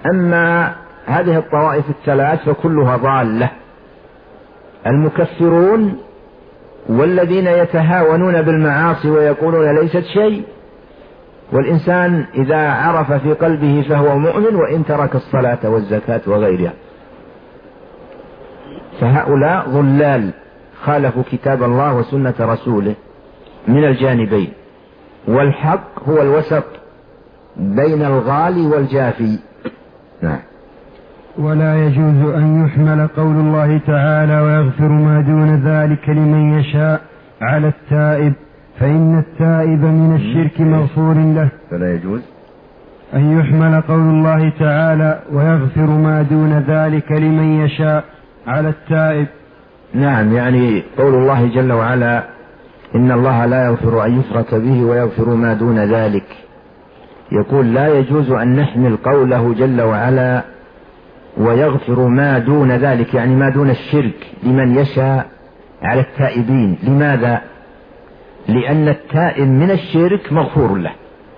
أما هذه الطوائف الثلاث فكلها ضالة: المكفرون، والذين يتهاونون بالمعاصي ويقولون ليست شيء، والإنسان إذا عرف في قلبه فهو مؤمن وإن ترك الصلاة والزكاة وغيرها. فهؤلاء ضلال خالفوا كتاب الله وسنة رسوله من الجانبين، والحق هو الوسط بين الغالي والجافي. نعم. ولا يجوز أن يحمل قول الله تعالى ويغفر ما دون ذلك لمن يشاء على التائب، فإن التائب من الشرك مغفور له. فلا يجوز أن يحمل قول الله تعالى ويغفر ما دون ذلك لمن يشاء على التائب. نعم، يعني قول الله جل وعلا: إن الله لا يغفر أن يشرك به ويغفر ما دون ذلك. يقول لا يجوز أن نحمل قوله جل وعلا ويغفر ما دون ذلك، يعني ما دون الشرك، لمن يشاء على التائبين. لماذا؟ لأن التائب من الشرك مغفور له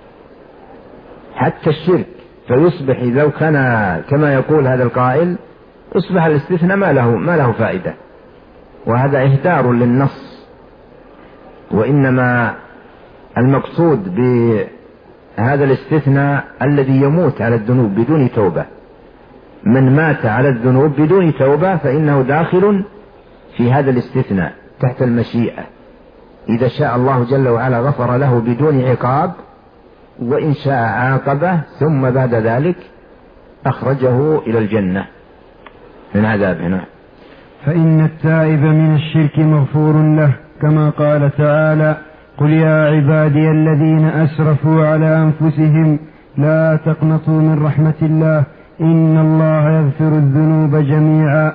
حتى الشرك، فيصبح لو كان كما يقول هذا القائل يصبح الاستثناء ما له فائدة، وهذا إهدار للنص. وإنما المقصود بهذا الاستثناء الذي يموت على الذنوب بدون توبة. من مات على الذنوب بدون توبة فإنه داخل في هذا الاستثناء تحت المشيئة. إذا شاء الله جل وعلا غفر له بدون عقاب، وإن شاء عاقبه ثم بعد ذلك أخرجه إلى الجنة من عذابنا. فإن التائب من الشرك مغفور له، كما قال تعالى: قل يا عبادي الذين أسرفوا على أنفسهم لا تقنطوا من رحمة الله إن الله يغفر الذنوب جميعا.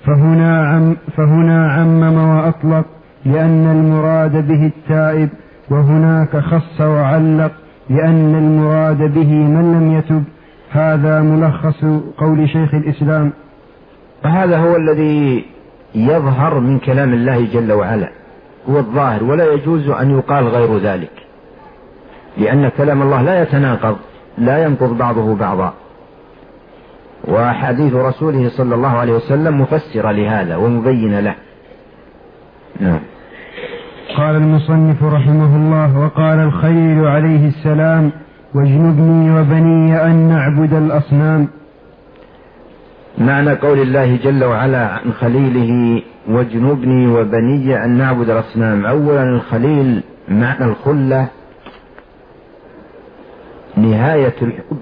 فهنا عمم وأطلق، لأن المراد به التائب، وهناك خص وعلق، لأن المراد به من لم يتب. هذا ملخص قول شيخ الإسلام. وهذا هو الذي يظهر من كلام الله جل وعلا، هو الظاهر، ولا يجوز أن يقال غير ذلك، لأن كلام الله لا يتناقض، لا ينقض بعضه بعضا. وحديث رسوله صلى الله عليه وسلم مفسر لهذا ومبين له. نعم. قال المصنف رحمه الله: وقال الخليل عليه السلام: واجنبني وبني أن نعبد الأصنام. معنى قول الله جل وعلا عن خليله: واجنبني وبني أن نعبد الأصنام. أولا الخليل معنى الخلة نهاية الحب.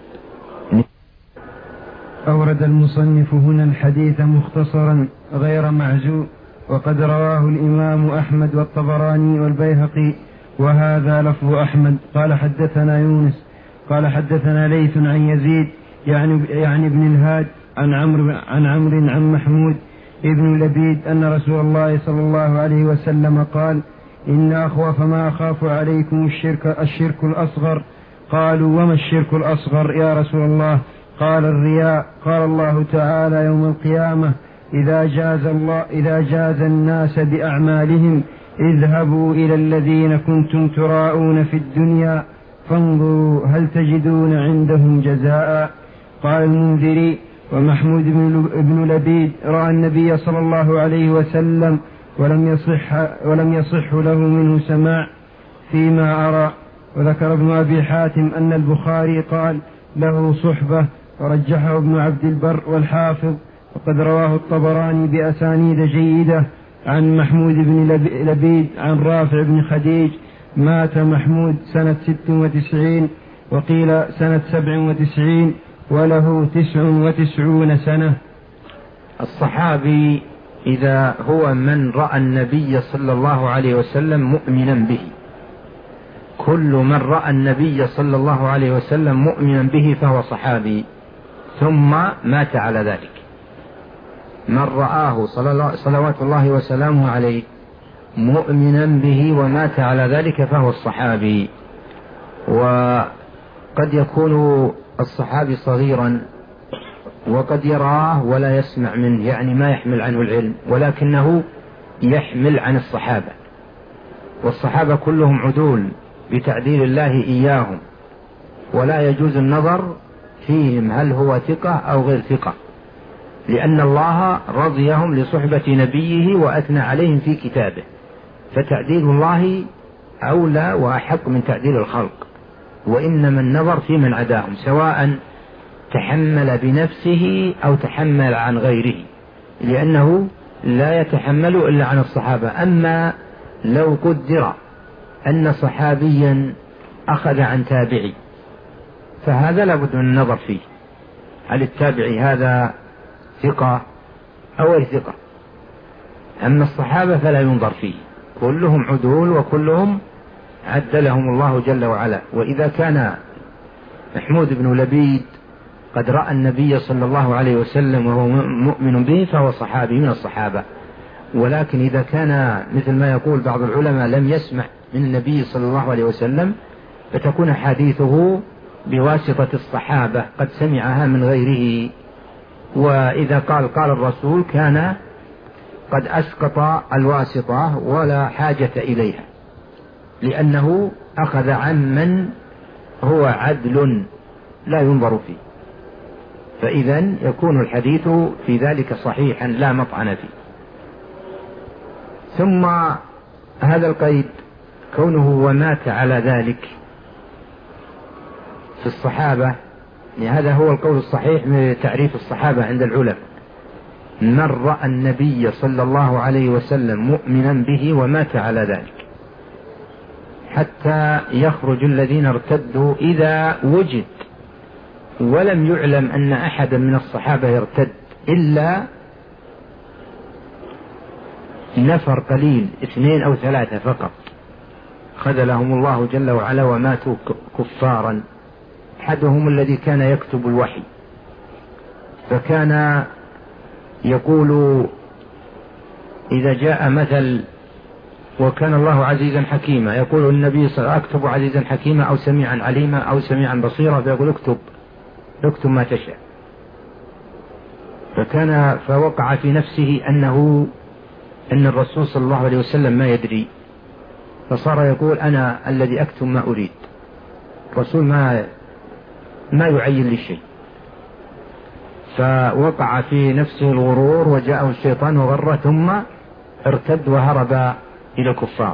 أورد المصنف هنا الحديث مختصرا غير معزو، وقد رواه الإمام أحمد والطبراني والبيهقي، وهذا لفظ أحمد. قال حدثنا يونس قال حدثنا ليث عن يزيد يعني ابن الهاد عن عمرو عن محمود ابن لبيد أن رسول الله صلى الله عليه وسلم قال: إن أخوف ما أخاف عليكم الشرك الأصغر. قالوا: وما الشرك الأصغر يا رسول الله؟ قال: الرياء. قال الله تعالى يوم القيامة: إذا جاز الناس بأعمالهم اذهبوا إلى الذين كنتم تراءون في الدنيا فانظروا هل تجدون عندهم جزاء. قال المنذري: ومحمود بن لبيد رأى النبي صلى الله عليه وسلم ولم يصح له منه سماع فيما أرى. وذكر ابن أبي حاتم أن البخاري قال له صحبة، ورجحه ابن عبد البر والحافظ. وقد رواه الطبراني بأسانيد جيدة عن محمود بن لبيد عن رافع بن خديج. مات محمود سنة 96 وقيل سنة 97 وله 99 سنة. الصحابي إذا هو من رأى النبي صلى الله عليه وسلم مؤمنا به، كل من رأى النبي صلى الله عليه وسلم مؤمنا به فهو صحابي ثم مات على ذلك. من رآه صلوات الله وسلامه عليه مؤمنا به ومات على ذلك فهو الصحابي. وقد يكون الصحابي صغيرا وقد يراه ولا يسمع منه، يعني ما يحمل عنه العلم، ولكنه يحمل عن الصحابة، والصحابة كلهم عدول بتعديل الله إياهم، ولا يجوز النظر فيهم هل هو ثقة أو غير ثقة، لأن الله رضيهم لصحبة نبيه وأثنى عليهم في كتابه، فتعديل الله أولى وأحق من تعديل الخلق. وإنما النظر في من عداهم، سواء تحمل بنفسه أو تحمل عن غيره، لأنه لا يتحمل إلا عن الصحابة. أما لو قدر أن صحابيا أخذ عن تابعي فهذا لابد من النظر فيه، هل التابعي هذا ثقة أو غير ثقة. أما الصحابة فلا ينظر فيه، كلهم عدول وكلهم عدلهم الله جل وعلا. وإذا كان محمود بن لبيد قد رأى النبي صلى الله عليه وسلم وهو مؤمن به فهو صحابي من الصحابة. ولكن إذا كان مثل ما يقول بعض العلماء لم يسمع من النبي صلى الله عليه وسلم فتكون حديثه بواسطة الصحابة قد سمعها من غيره. وإذا قال الرسول كان قد أسقط الواسطة ولا حاجة إليها، لأنه أخذ عن من هو عدل لا ينظر فيه، فإذا يكون الحديث في ذلك صحيحا لا مطعن فيه. ثم هذا القيد كونه ومات على ذلك في الصحابة، هذا هو القول الصحيح من تعريف الصحابة عند العلماء: من رأى النبي صلى الله عليه وسلم مؤمنا به ومات على ذلك، حتى يخرج الذين ارتدوا إذا وجد ولم يعلم أن أحدا من الصحابة يرتد إلا نفر قليل 2 أو 3 فقط خذلهم الله جل وعلا وماتوا كفارا. أحدهم الذي كان يكتب الوحي، فكان يقول إذا جاء مثل وكان الله عزيزا حكيما يقول النبي صلى الله عليه وسلم: أكتب عزيزا حكيما أو سميعا عليما أو سميعا بصيرا، فيقول اكتب ما تشاء. فوقع في نفسه أن الرسول صلى الله عليه وسلم ما يدري، فصار يقول: أنا الذي أكتب ما أريد، الرسول ما يعين لي شيء. فوقع في نفسه الغرور وجاءه الشيطان وغره، ثم ارتد وهرب إلى الكفار،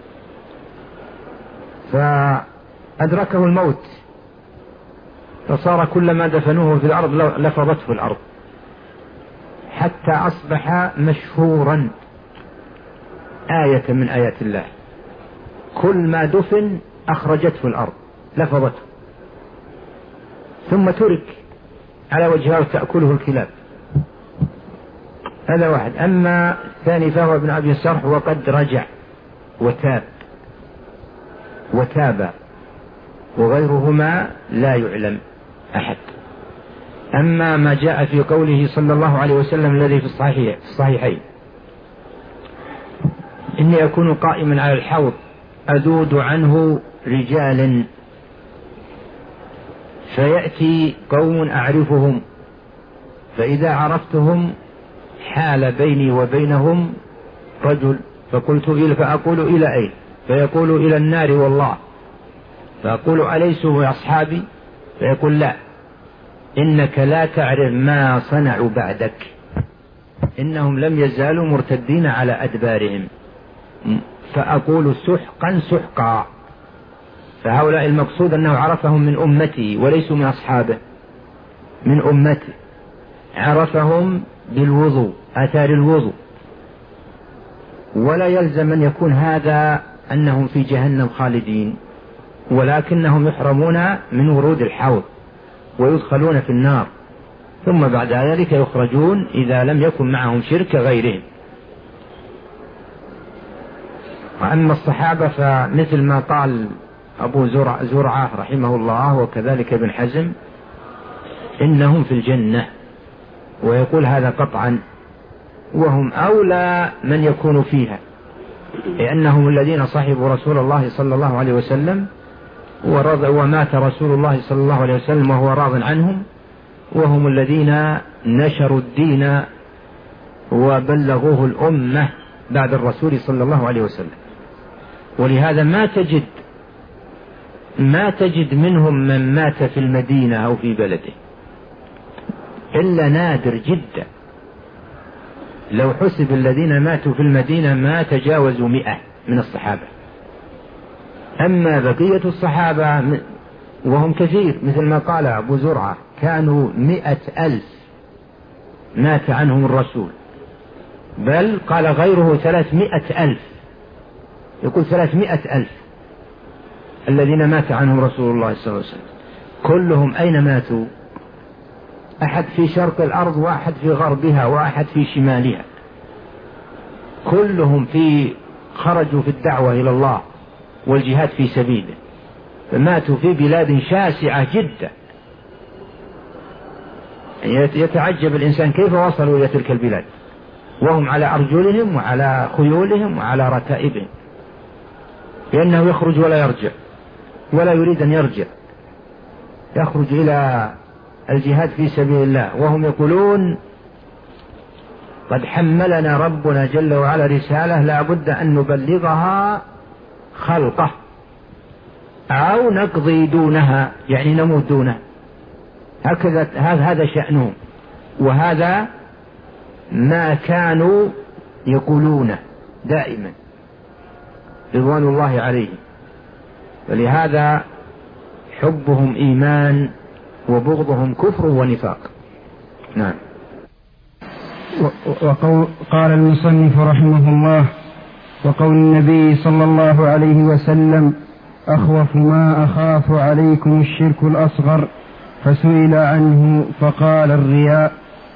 فأدركه الموت، فصار كلما دفنوه في الأرض لفظته الأرض، حتى أصبح مشهورا آية من آيات الله، كل ما دفن أخرجته الأرض لفظته، ثم ترك على وجهه تأكله الكلاب. هذا واحد. أما الثاني فهو ابن أبي السرح وقد رجع وتاب وغيرهما لا يعلم أحد. أما ما جاء في قوله صلى الله عليه وسلم الذي في الصحيحين: إني أكون قائما على الحوض أذود عنه رجال فيأتي قوم أعرفهم، فإذا عرفتهم حال بيني وبينهم رجل، فأقول إلى أين؟ فيقول: إلى النار والله. فأقول: أليسوا أصحابي؟ فيقول: لا، إنك لا تعرف ما صنعوا بعدك، إنهم لم يزالوا مرتدين على أدبارهم. فأقول: سحقا سحقا. فهؤلاء المقصود أنه عرفهم من أمته وليسوا من أصحابه، من أمته، عرفهم بالوضوء، آثار الوضوء. ولا يلزم أن يكون هذا أنهم في جهنم خالدين، ولكنهم يحرمون من ورود الحوض ويدخلون في النار، ثم بعد ذلك يخرجون إذا لم يكن معهم شرك غيرهم. وأما الصحابة فمثل ما قال أبو زرعة رحمه الله وكذلك ابن حزم: إنهم في الجنة، ويقول هذا قطعا، وهم أولى من يكون فيها، لأنهم الذين صحبوا رسول الله صلى الله عليه وسلم ومات رسول الله صلى الله عليه وسلم وهو راض عنهم، وهم الذين نشروا الدين وبلغوه الأمة بعد الرسول صلى الله عليه وسلم. ولهذا ما تجد ما تجد منهم من مات في المدينة أو في بلده إلا نادر جدا. لو حسب الذين ماتوا في المدينة ما تجاوزوا 100 من الصحابة. أما بقية الصحابة وهم كثير مثل ما قال أبو زرعة كانوا 100,000 مات عنهم الرسول، بل قال غيره 300,000، يقول 300,000 الذين مات عنهم رسول الله صلى الله عليه وسلم. كلهم أين ماتوا؟ أحد في شرق الأرض وأحد في غربها وأحد في شمالها، كلهم خرجوا في الدعوة إلى الله والجهاد في سبيله، فماتوا في بلاد شاسعة جدا. يتعجب الإنسان كيف وصلوا إلى تلك البلاد وهم على أرجلهم وعلى خيولهم وعلى ركائبهم، لأنه يخرج ولا يرجع ولا يريد أن يرجع، يخرج إلى الجهاد في سبيل الله وهم يقولون قد حملنا ربنا جل وعلا رسالة لا بد أن نبلغها خلقه أو نقضي دونها، يعني نموت دونها. هذا شأنهم، وهذا ما كانوا يقولونه دائما رضوان الله عليهم. ولهذا حبهم إيمان وبغضهم كفر ونفاق. نعم. قال المصنف رحمه الله: وقول النبي صلى الله عليه وسلم: أخوف ما أخاف عليكم الشرك الأصغر، فسئل عنه فقال: الرياء.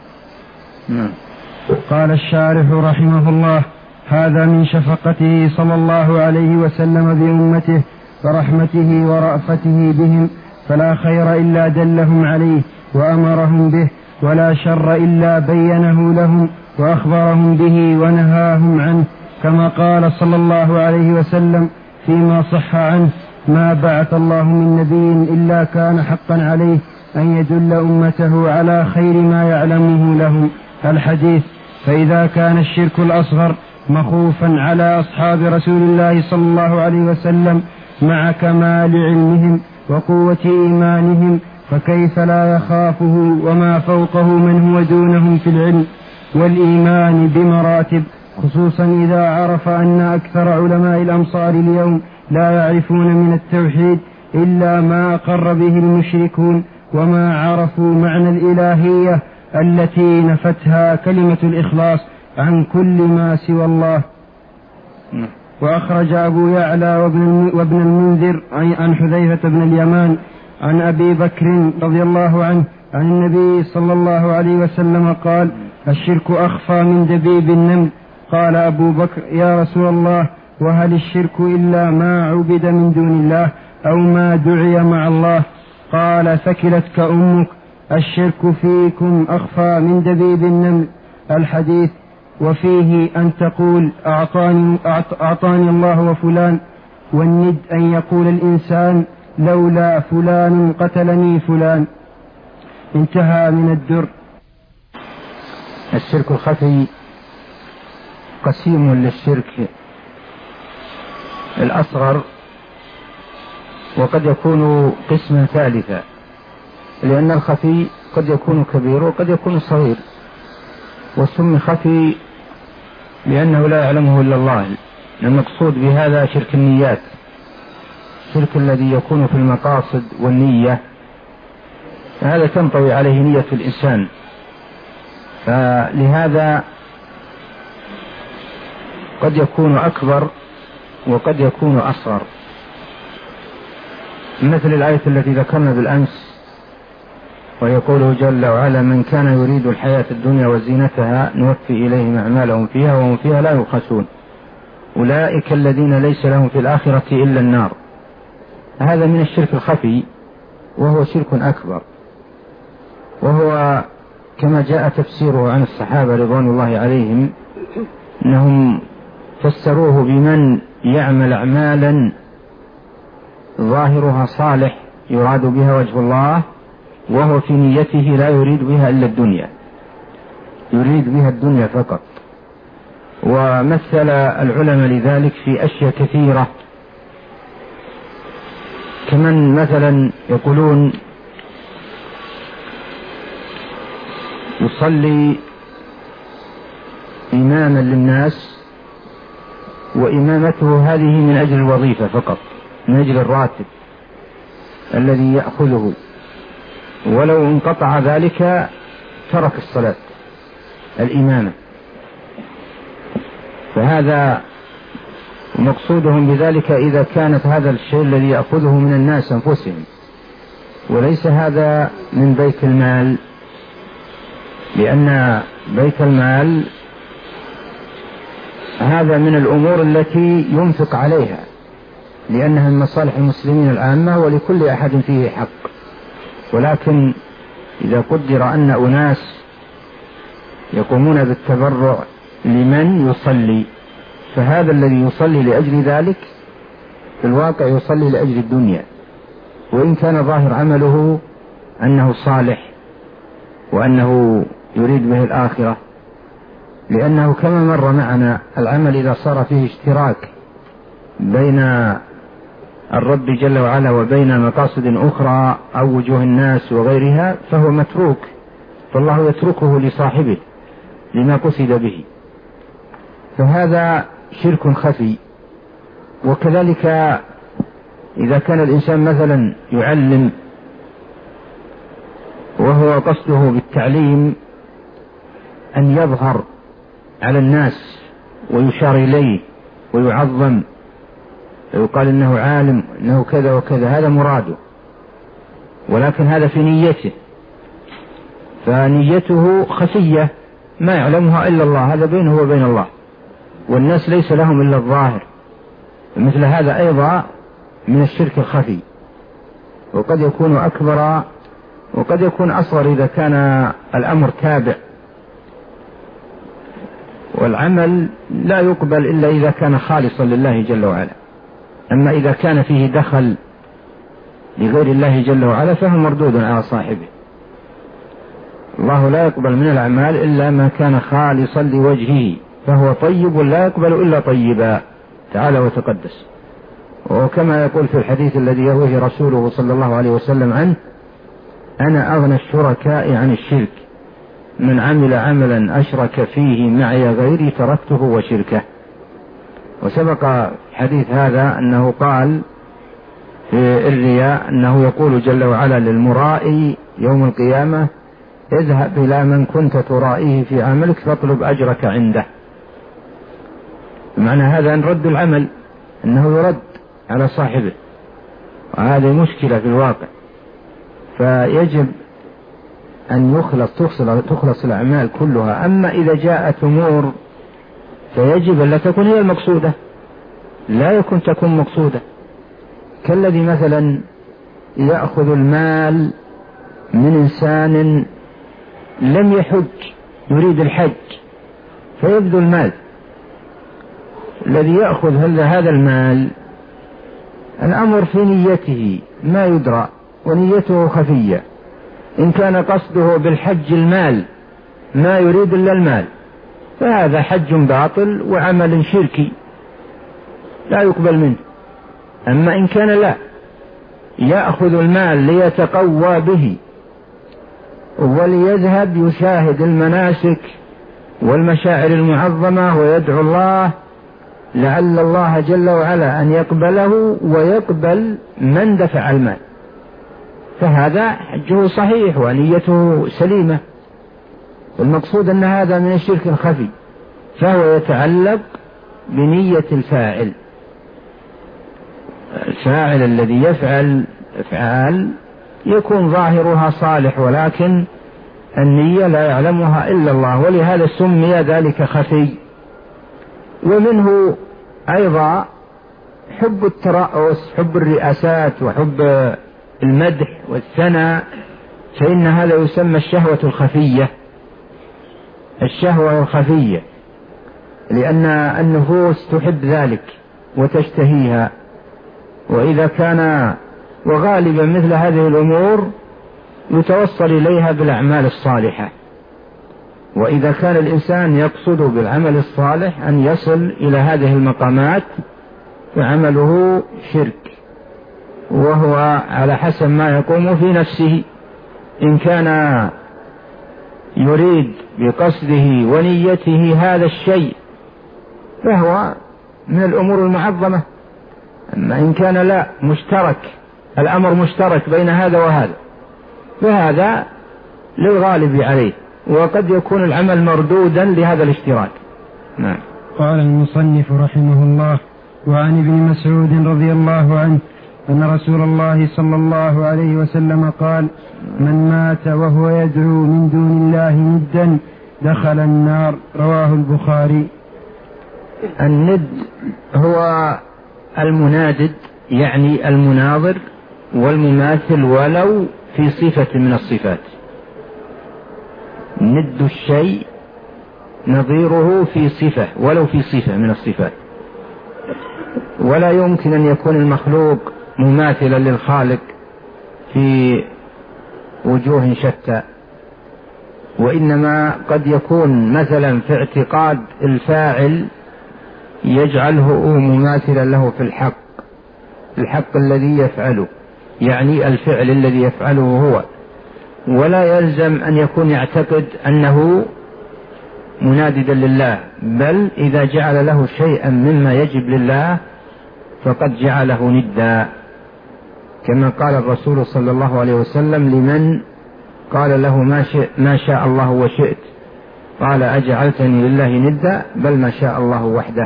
قال الشارح رحمه الله: هذا من شفقته صلى الله عليه وسلم بأمته ورحمته ورأفته بهم، فلا خير إلا دلهم عليه وأمرهم به، ولا شر إلا بينه لهم وأخبرهم به ونهاهم عنه، كما قال صلى الله عليه وسلم فيما صح عنه: ما بعث الله من نبي إلا كان حقا عليه أن يدل أمته على خير ما يعلمه لهم. الحديث. فإذا كان الشرك الأصغر مخوفا على أصحاب رسول الله صلى الله عليه وسلم مع كمال علمهم وقوة إيمانهم، فكيف لا يخافه وما فوقه من هو دونهم في العلم والإيمان بمراتب، خصوصا إذا عرف أن أكثر علماء الأمصار اليوم لا يعرفون من التوحيد إلا ما أقر به المشركون، وما عرفوا معنى الإلهية التي نفتها كلمة الإخلاص عن كل ما سوى الله. وأخرج أبو يعلى وابن المنذر عن حذيفة بن اليمان عن أبي بكر رضي الله عنه عن النبي صلى الله عليه وسلم قال: الشرك أخفى من دبيب النمل. قال أبو بكر: يا رسول الله، وهل الشرك إلا ما عبد من دون الله أو ما دعي مع الله؟ قال: ثكلتك أمك، الشرك فيكم أخفى من دبيب النمل. الحديث. وفيه أن تقول: أعطاني الله وفلان، والند أن يقول الإنسان: لولا فلان قتلني فلان. انتهى من الدر. الشرك الخفي قسيم للشرك الأصغر، وقد يكون قسما ثالثا، لأن الخفي قد يكون كبير وقد يكون صغير، والسم خفي لأنه لا يعلمه إلا الله. المقصود بهذا شرك النيات، الشرك الذي يكون في المقاصد والنية، هذا تنطوي عليه نية الإنسان، فلهذا قد يكون أكبر وقد يكون أصغر، مثل الآية التي ذكرنا بالأمس، ويقوله جل وعلا: من كان يريد الحياة الدنيا وزينتها نوفي إليهم أعمالهم فيها وهم فيها لا يبخسون أولئك الذين ليس لهم في الآخرة إلا النار. هذا من الشرك الخفي، وهو شرك أكبر، وهو كما جاء تفسيره عن الصحابة رضوان الله عليهم أنهم فسروه بمن يعمل أعمالا ظاهرها صالح يراد بها وجه الله، وهو في نيته لا يريد بها إلا الدنيا، يريد بها الدنيا فقط. ومثل العلماء لذلك في أشياء كثيرة، كمن مثلا يقولون يصلي إماما للناس وإمامته هذه من أجل الوظيفة فقط، من أجل الراتب الذي يأخذه، ولو انقطع ذلك ترك الصلاة الإمامة. فهذا مقصودهم بذلك إذا كانت هذا الشيء الذي يأخذه من الناس أنفسهم، وليس هذا من بيت المال، لأن بيت المال هذا من الأمور التي ينفق عليها، لأنها من مصالح المسلمين العامة ولكل أحد فيه حق. ولكن إذا قدر أن أناس يقومون بالتبرع لمن يصلي، فهذا الذي يصلي لأجل ذلك في الواقع يصلي لأجل الدنيا، وإن كان ظاهر عمله أنه صالح وأنه يريد به الآخرة، لأنه كما مر معنا العمل إذا صار فيه اشتراك بين الرب جل وعلا وبين مقاصد أخرى أو وجوه الناس وغيرها فهو متروك، فالله يتركه لصاحبه لما قصد به، فهذا شرك خفي. وكذلك إذا كان الإنسان مثلا يعلم وهو قصده بالتعليم أن يظهر على الناس ويشار إليه ويعظم ويقال إنه عالم إنه كذا وكذا، هذا مراده، ولكن هذا في نيته، فنيته خفية ما يعلمها إلا الله، هذا بينه وبين الله، والناس ليس لهم إلا الظاهر. مثل هذا أيضا من الشرك الخفي، وقد يكون أكبر وقد يكون أصغر إذا كان الأمر تابع، والعمل لا يقبل إلا إذا كان خالصا لله جل وعلا. أما إذا كان فيه دخل لغير الله جل وعلا فهو مردود على صاحبه. الله لا يقبل من الأعمال إلا ما كان خالصا لوجهه، فهو طيب لا يقبل إلا طيبا تعالى وتقدس. وكما يقول في الحديث الذي يرويه رسوله صلى الله عليه وسلم عنه: أنا أغنى الشركاء عن الشرك، من عمل عملا أشرك فيه معي غيري تركته وشركه. وسبق حديث هذا أنه قال في الرياء أنه يقول جل وعلا للمرائي يوم القيامة: اذهب إلى من كنت ترائيه في عملك فاطلب أجرك عنده. معنى هذا أن رد العمل أنه يرد على صاحبه، وهذه مشكلة في الواقع. فيجب أن تخلص الأعمال كلها. أما إذا جاءت أمور فيجب أن لا تكون هي المقصودة، لا يكون تكون مقصودة، كالذي مثلا يأخذ المال من إنسان لم يحج يريد الحج فيبذل المال. الذي يأخذ هذا المال الأمر في نيته ما يدرى، ونيته خفية. إن كان قصده بالحج المال ما يريد إلا المال فهذا حج باطل وعمل شركي لا يقبل منه. أما إن كان لا يأخذ المال ليتقوى به وليذهب يشاهد المناسك والمشاعر المعظمة ويدعو الله لعل الله جل وعلا أن يقبله ويقبل من دفع المال، فهذا حجه صحيح ونيته سليمة. المقصود أن هذا من الشرك الخفي، فهو يتعلق بنية الفاعل الذي يفعل أفعال يكون ظاهرها صالح، ولكن النية لا يعلمها إلا الله، ولهذا سمي ذلك خفي. ومنه أيضا حب الترأس، حب الرئاسات وحب المدح والثناء، فإن هذا يسمى الشهوة الخفية. الشهوة الخفية لأن النفوس تحب ذلك وتشتهيها، وإذا كان وغالبا مثل هذه الأمور يتوصل إليها بالأعمال الصالحة. وإذا كان الإنسان يقصد بالعمل الصالح أن يصل إلى هذه المقامات فعمله شرك وهو على حسب ما يقوم في نفسه. إن كان يريد بقصده ونيته هذا الشيء فهو من الأمور المعظمة. أما إن كان لا، مشترك، الأمر مشترك بين هذا وهذا، فهذا للغالب عليه، وقد يكون العمل مردودا لهذا الاشتراك. نعم. قال المصنف رحمه الله: وعن ابن مسعود رضي الله عنه أن رسول الله صلى الله عليه وسلم قال: من مات وهو يدعو من دون الله ندا دخل النار. رواه البخاري. الند هو المنادد، يعني المناظر والمماثل ولو في صفة من الصفات. ند الشيء نظيره في صفة ولو في صفة من الصفات، ولا يمكن أن يكون المخلوق مماثلا للخالق في وجوه شتى، وإنما قد يكون مثلا في اعتقاد الفاعل يجعله مماثلا له في الحق الذي يفعله، يعني الفعل الذي يفعله هو، ولا يلزم أن يكون يعتقد أنه مناددا لله، بل إذا جعل له شيئا مما يجب لله فقد جعله ندا، كما قال الرسول صلى الله عليه وسلم لمن قال له ما شاء الله وشئت، قال: أجعلتني لله ندا؟ بل ما شاء الله وحده،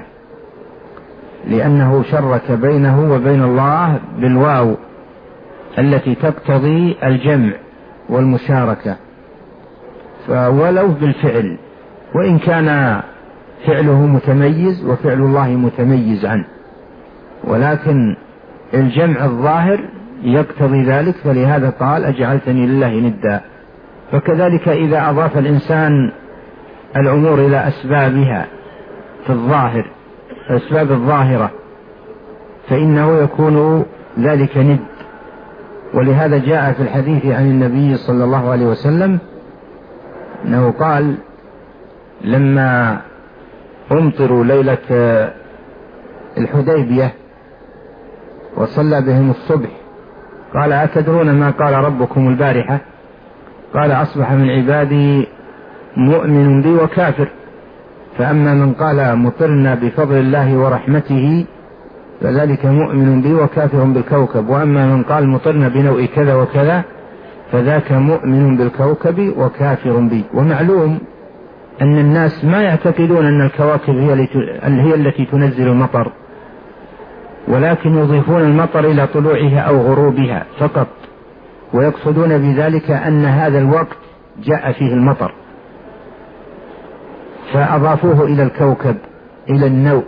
لأنه شرك بينه وبين الله بالواو التي تقتضي الجمع والمشاركة، ولو بالفعل، وإن كان فعله متميز وفعل الله متميز عنه، ولكن الجمع الظاهر يقتضي ذلك، فلهذا قال: أجعلتني لله ندا. فكذلك إذا أضاف الإنسان الأمور إلى أسبابها في الظاهر، أسباب الظاهرة، فإنه يكون ذلك ند. ولهذا جاء في الحديث عن النبي صلى الله عليه وسلم أنه قال لما أمطروا ليلة الحديبية وصلى بهم الصبح قال: أتدرون ما قال ربكم البارحة؟ قال: أصبح من عبادي مؤمن بي وكافر، فأما من قال مطرنا بفضل الله ورحمته فذلك مؤمن بي وكافر بالكوكب، وأما من قال مطرنا بنوء كذا وكذا فذاك مؤمن بالكوكب وكافر بي. ومعلوم أن الناس ما يعتقدون أن الكواكب هي التي تنزل المطر، ولكن يضيفون المطر إلى طلوعها أو غروبها فقط، ويقصدون بذلك أن هذا الوقت جاء فيه المطر، فأضافوه إلى الكوكب، إلى النوء،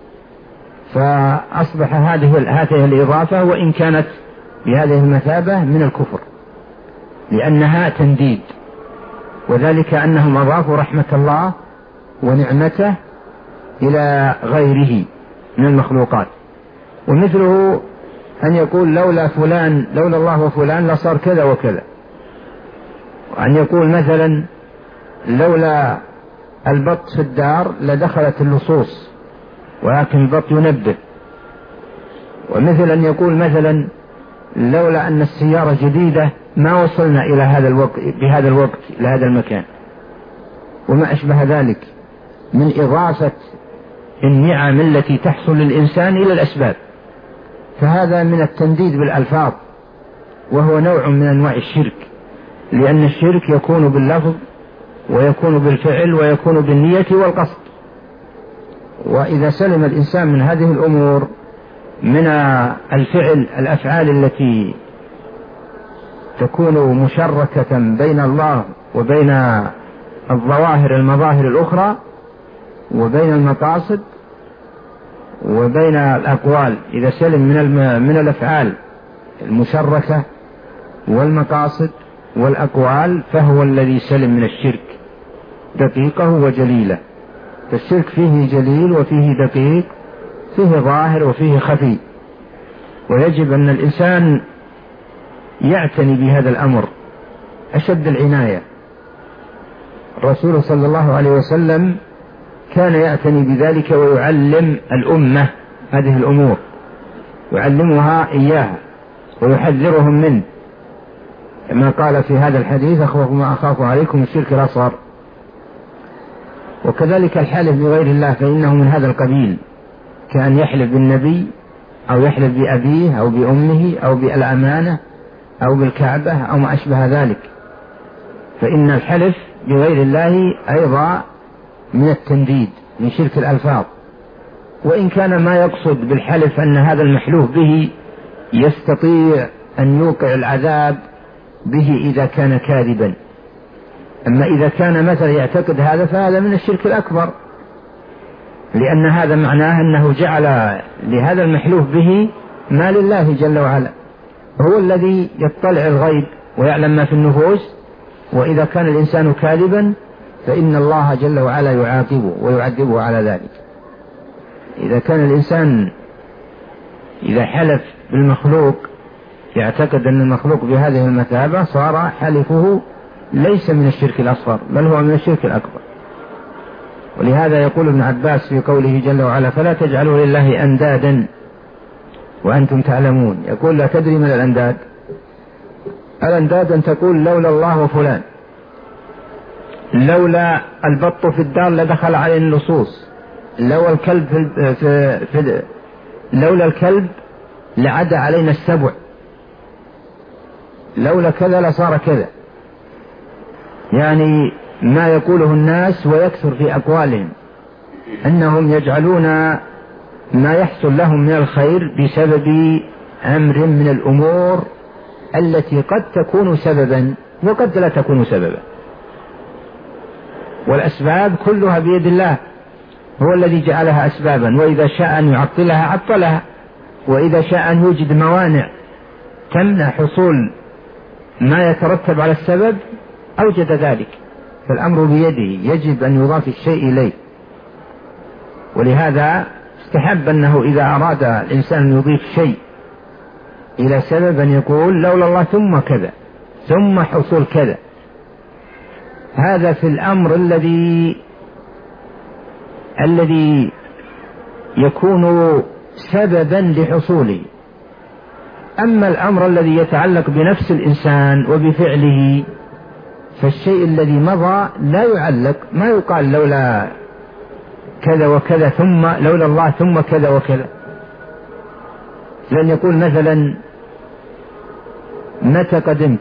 فأصبح هذه الإضافة وإن كانت بهذه المثابة من الكفر، لأنها تنديد، وذلك أنهم أضافوا رحمة الله ونعمته إلى غيره من المخلوقات. ومثله أن يقول لولا فلان، لولا الله وفلان لصار كذا وكذا، وأن يقول مثلا لولا البط في الدار لدخلت اللصوص، ولكن البط ينبه. ومثل أن يقول مثلا لولا أن السيارة جديدة ما وصلنا إلى هذا الوقت، بهذا الوقت إلى هذا المكان، وما أشبه ذلك من إضافة النعم التي تحصل للإنسان إلى الأسباب. فهذا من التنديد بالألفاظ، وهو نوع من أنواع الشرك، لأن الشرك يكون باللفظ ويكون بالفعل ويكون بالنية والقصد. وإذا سلم الإنسان من هذه الأمور، من الأفعال التي تكون مشركة بين الله وبين المظاهر الأخرى، وبين المقاصد وبين الأقوال، إذا سلم من الأفعال المشركة والمقاصد والأقوال فهو الذي سلم من الشرك دقيقه وجليله. فالشرك فيه جليل وفيه دقيق، فيه ظاهر وفيه خفي، ويجب أن الإنسان يعتني بهذا الأمر أشد العناية. الرسول صلى الله عليه وسلم كان يعتني بذلك ويعلم الأمة هذه الأمور، يعلمها إياها، ويحذرهم منه، كما قال في هذا الحديث: أخوف ما أخاف عليكم الشرك الأصغر. وكذلك الحلف بغير الله فإنه من هذا القبيل، كأن يحلف بالنبي أو يحلف بأبيه أو بأمه أو بالأمانة أو بالكعبة أو ما أشبه ذلك، فإن الحلف بغير الله أيضا من التنديد، من شرك الألفاظ، وإن كان ما يقصد بالحلف أن هذا المحلوف به يستطيع أن يوقع العذاب به إذا كان كاذبا. أما إذا كان مثلا يعتقد هذا فهذا من الشرك الأكبر، لأن هذا معناه أنه جعل لهذا المحلوف به ما لله جل وعلا، هو الذي يطلع الغيب ويعلم ما في النفوس، وإذا كان الإنسان كاذبا فإن الله جل وعلا يعاقبه ويعذبه على ذلك. إذا كان الإنسان إذا حلف بالمخلوق يعتقد أن المخلوق بهذه المثابة صار حلفه ليس من الشرك الأصغر بل هو من الشرك الأكبر. ولهذا يقول ابن عباس في قوله جل وعلا: فلا تجعلوا لله أندادا وأنتم تعلمون. يقول: لا تدري من الأنداد. الأنداد أن تقول لولا الله وفلان، لولا البط في الدار لدخل عليه اللصوص، لولا الكلب لعدى علينا السبع، لولا كذا لصار كذا. يعني ما يقوله الناس ويكثر في أقوالهم أنهم يجعلون ما يحصل لهم من الخير بسبب أمر من الأمور التي قد تكون سببا وقد لا تكون سببا، والأسباب كلها بيد الله، هو الذي جعلها أسبابا، وإذا شاء أن يعطلها عطلها، وإذا شاء أن يوجد موانع تمنع حصول ما يترتب على السبب أوجد ذلك، فالأمر بيده، يجب أن يضاف الشيء إليه. ولهذا استحب أنه إذا أراد الإنسان أن يضيف شيء إلى سبب أن يقول لولا الله ثم كذا ثم حصول كذا. هذا في الأمر الذي يكون سببا لحصوله. أما الأمر الذي يتعلق بنفس الإنسان وبفعله فالشيء الذي مضى لا يعلق، ما يقال لولا كذا وكذا ثم لولا الله ثم كذا وكذا، لأن يقول مثلا متى قدمت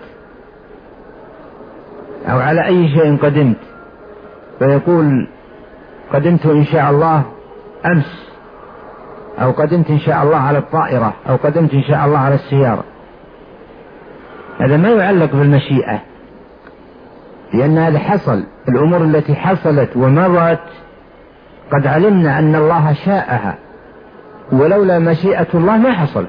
أو على أي شيء قدمت، فيقول قدمت إن شاء الله أمس، أو قدمت إن شاء الله على الطائرة، أو قدمت إن شاء الله على السيارة. هذا ما يعلق بالمشيئة، لأن هذا حصل، الأمور التي حصلت ومضت قد علمنا أن الله شاءها، ولولا مشيئة الله ما حصلت.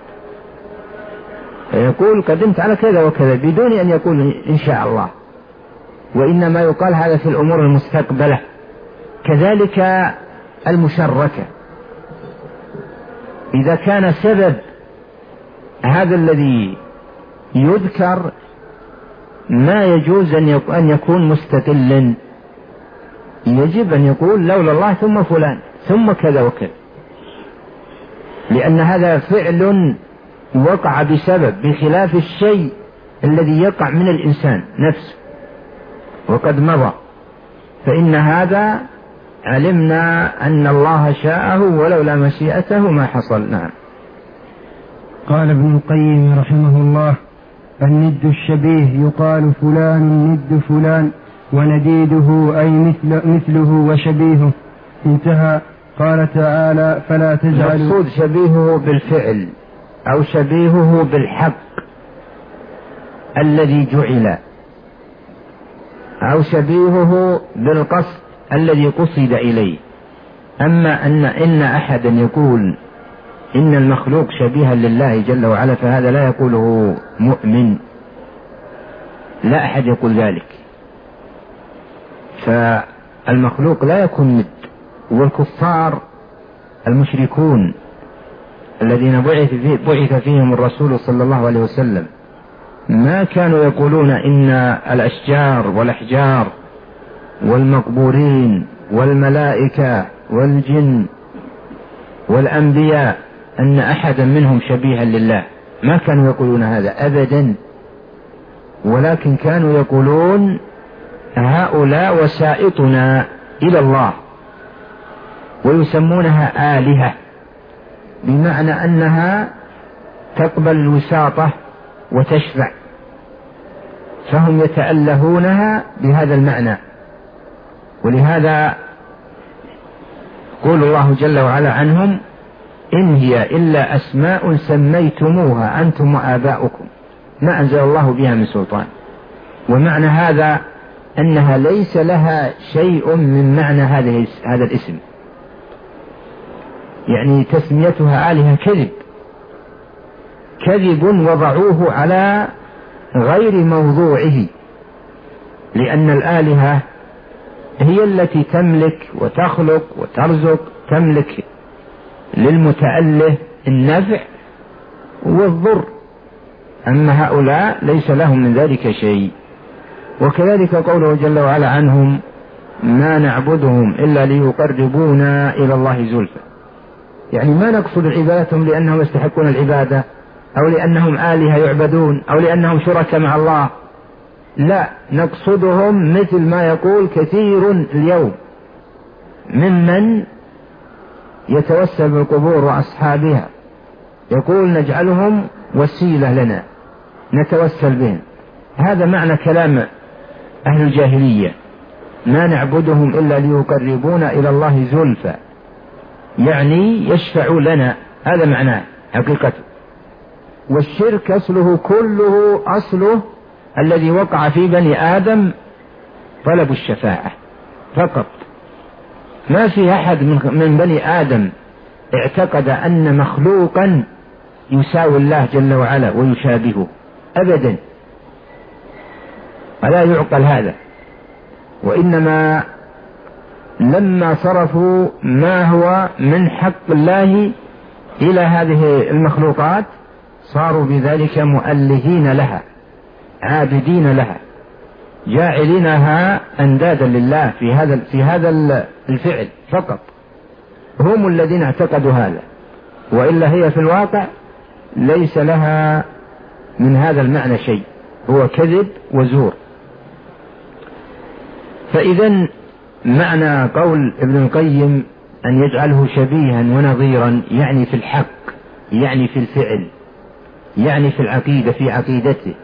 فيقول قدمت على كذا وكذا بدون أن يقول إن شاء الله، وإنما يقال هذا في الأمور المستقبلة. كذلك المشركة، إذا كان سبب هذا الذي يذكر ما يجوز أن يكون مستقلا، يجب أن يقول لولا الله ثم فلان ثم كذا وكذا، لأن هذا فعل وقع بسبب، بخلاف الشيء الذي يقع من الإنسان نفسه وقد مضى، فإن هذا علمنا أن الله شاءه ولولا مشيئته ما حصل. نعم. قال ابن القيم رحمه الله: الند الشبيه يقال فلان ند فلان، ونديده أي مثله وشبيهه. انتهى. قال تعالى: فلا تجعلوا. المقصود شبيهه بالفعل أو شبيهه بالحق الذي جعل، أو شبيهه بالقصد الذي قصد إليه. أما إن أحدا يقول إن المخلوق شبيها لله جل وعلا فهذا لا يقوله مؤمن، لا أحد يقول ذلك، فالمخلوق لا يكون ند. والكفار المشركون الذين بعث فيهم الرسول صلى الله عليه وسلم ما كانوا يقولون إن الأشجار والأحجار والمقبورين والملائكة والجن والأنبياء أن أحدا منهم شبيها لله، ما كانوا يقولون هذا أبدا، ولكن كانوا يقولون هؤلاء وسائطنا إلى الله، ويسمونها آلهة، بمعنى أنها تقبل الوساطة وتشفع، فهم يتألهونها بهذا المعنى. ولهذا يقول الله جل وعلا عنهم: إن هي إلا أسماء سميتموها أنتم وآباؤكم ما أنزل الله بها من سلطان. ومعنى هذا أنها ليس لها شيء من معنى هذا الاسم، يعني تسميتها آلهة كذب وضعوه على غير موضوعه، لأن الآلهة هي التي تملك وتخلق وترزق، تملك للمتأله النفع والضر، أما هؤلاء ليس لهم من ذلك شيء. وكذلك قوله جل وعلا عنهم: ما نعبدهم إلا ليقربونا إلى الله زلفى، يعني ما نقصد عبادتهم لأنهم يستحقون العبادة أو لأنهم آلهة يعبدون أو لأنهم شركاء مع الله، لا، نقصدهم مثل ما يقول كثير اليوم ممن يتوسل بالقبور وأصحابها، يقول نجعلهم وسيلة لنا نتوسل بهم. هذا معنى كلام أهل الجاهلية: ما نعبدهم إلا ليقربونا إلى الله زلفى، يعني يشفعوا لنا، هذا معناه حقيقته. والشرك أصله الذي وقع في بني آدم طلب الشفاعة فقط. ما في أحد من بني آدم اعتقد أن مخلوقا يساوي الله جل وعلا ويشابهه أبدا، ولا يعقل هذا. وإنما لما صرفوا ما هو من حق الله إلى هذه المخلوقات صاروا بذلك مؤلهين لها، عابدين لها، جاعلينها أندادا لله في هذا الفعل فقط. هم الذين اعتقدوا هذا، وإلا هي في الواقع ليس لها من هذا المعنى شيء، هو كذب وزور. فإذا معنى قول ابن القيم أن يجعله شبيها ونظيرا، يعني في الحق، يعني في الفعل، يعني في العقيدة، في عقيدته،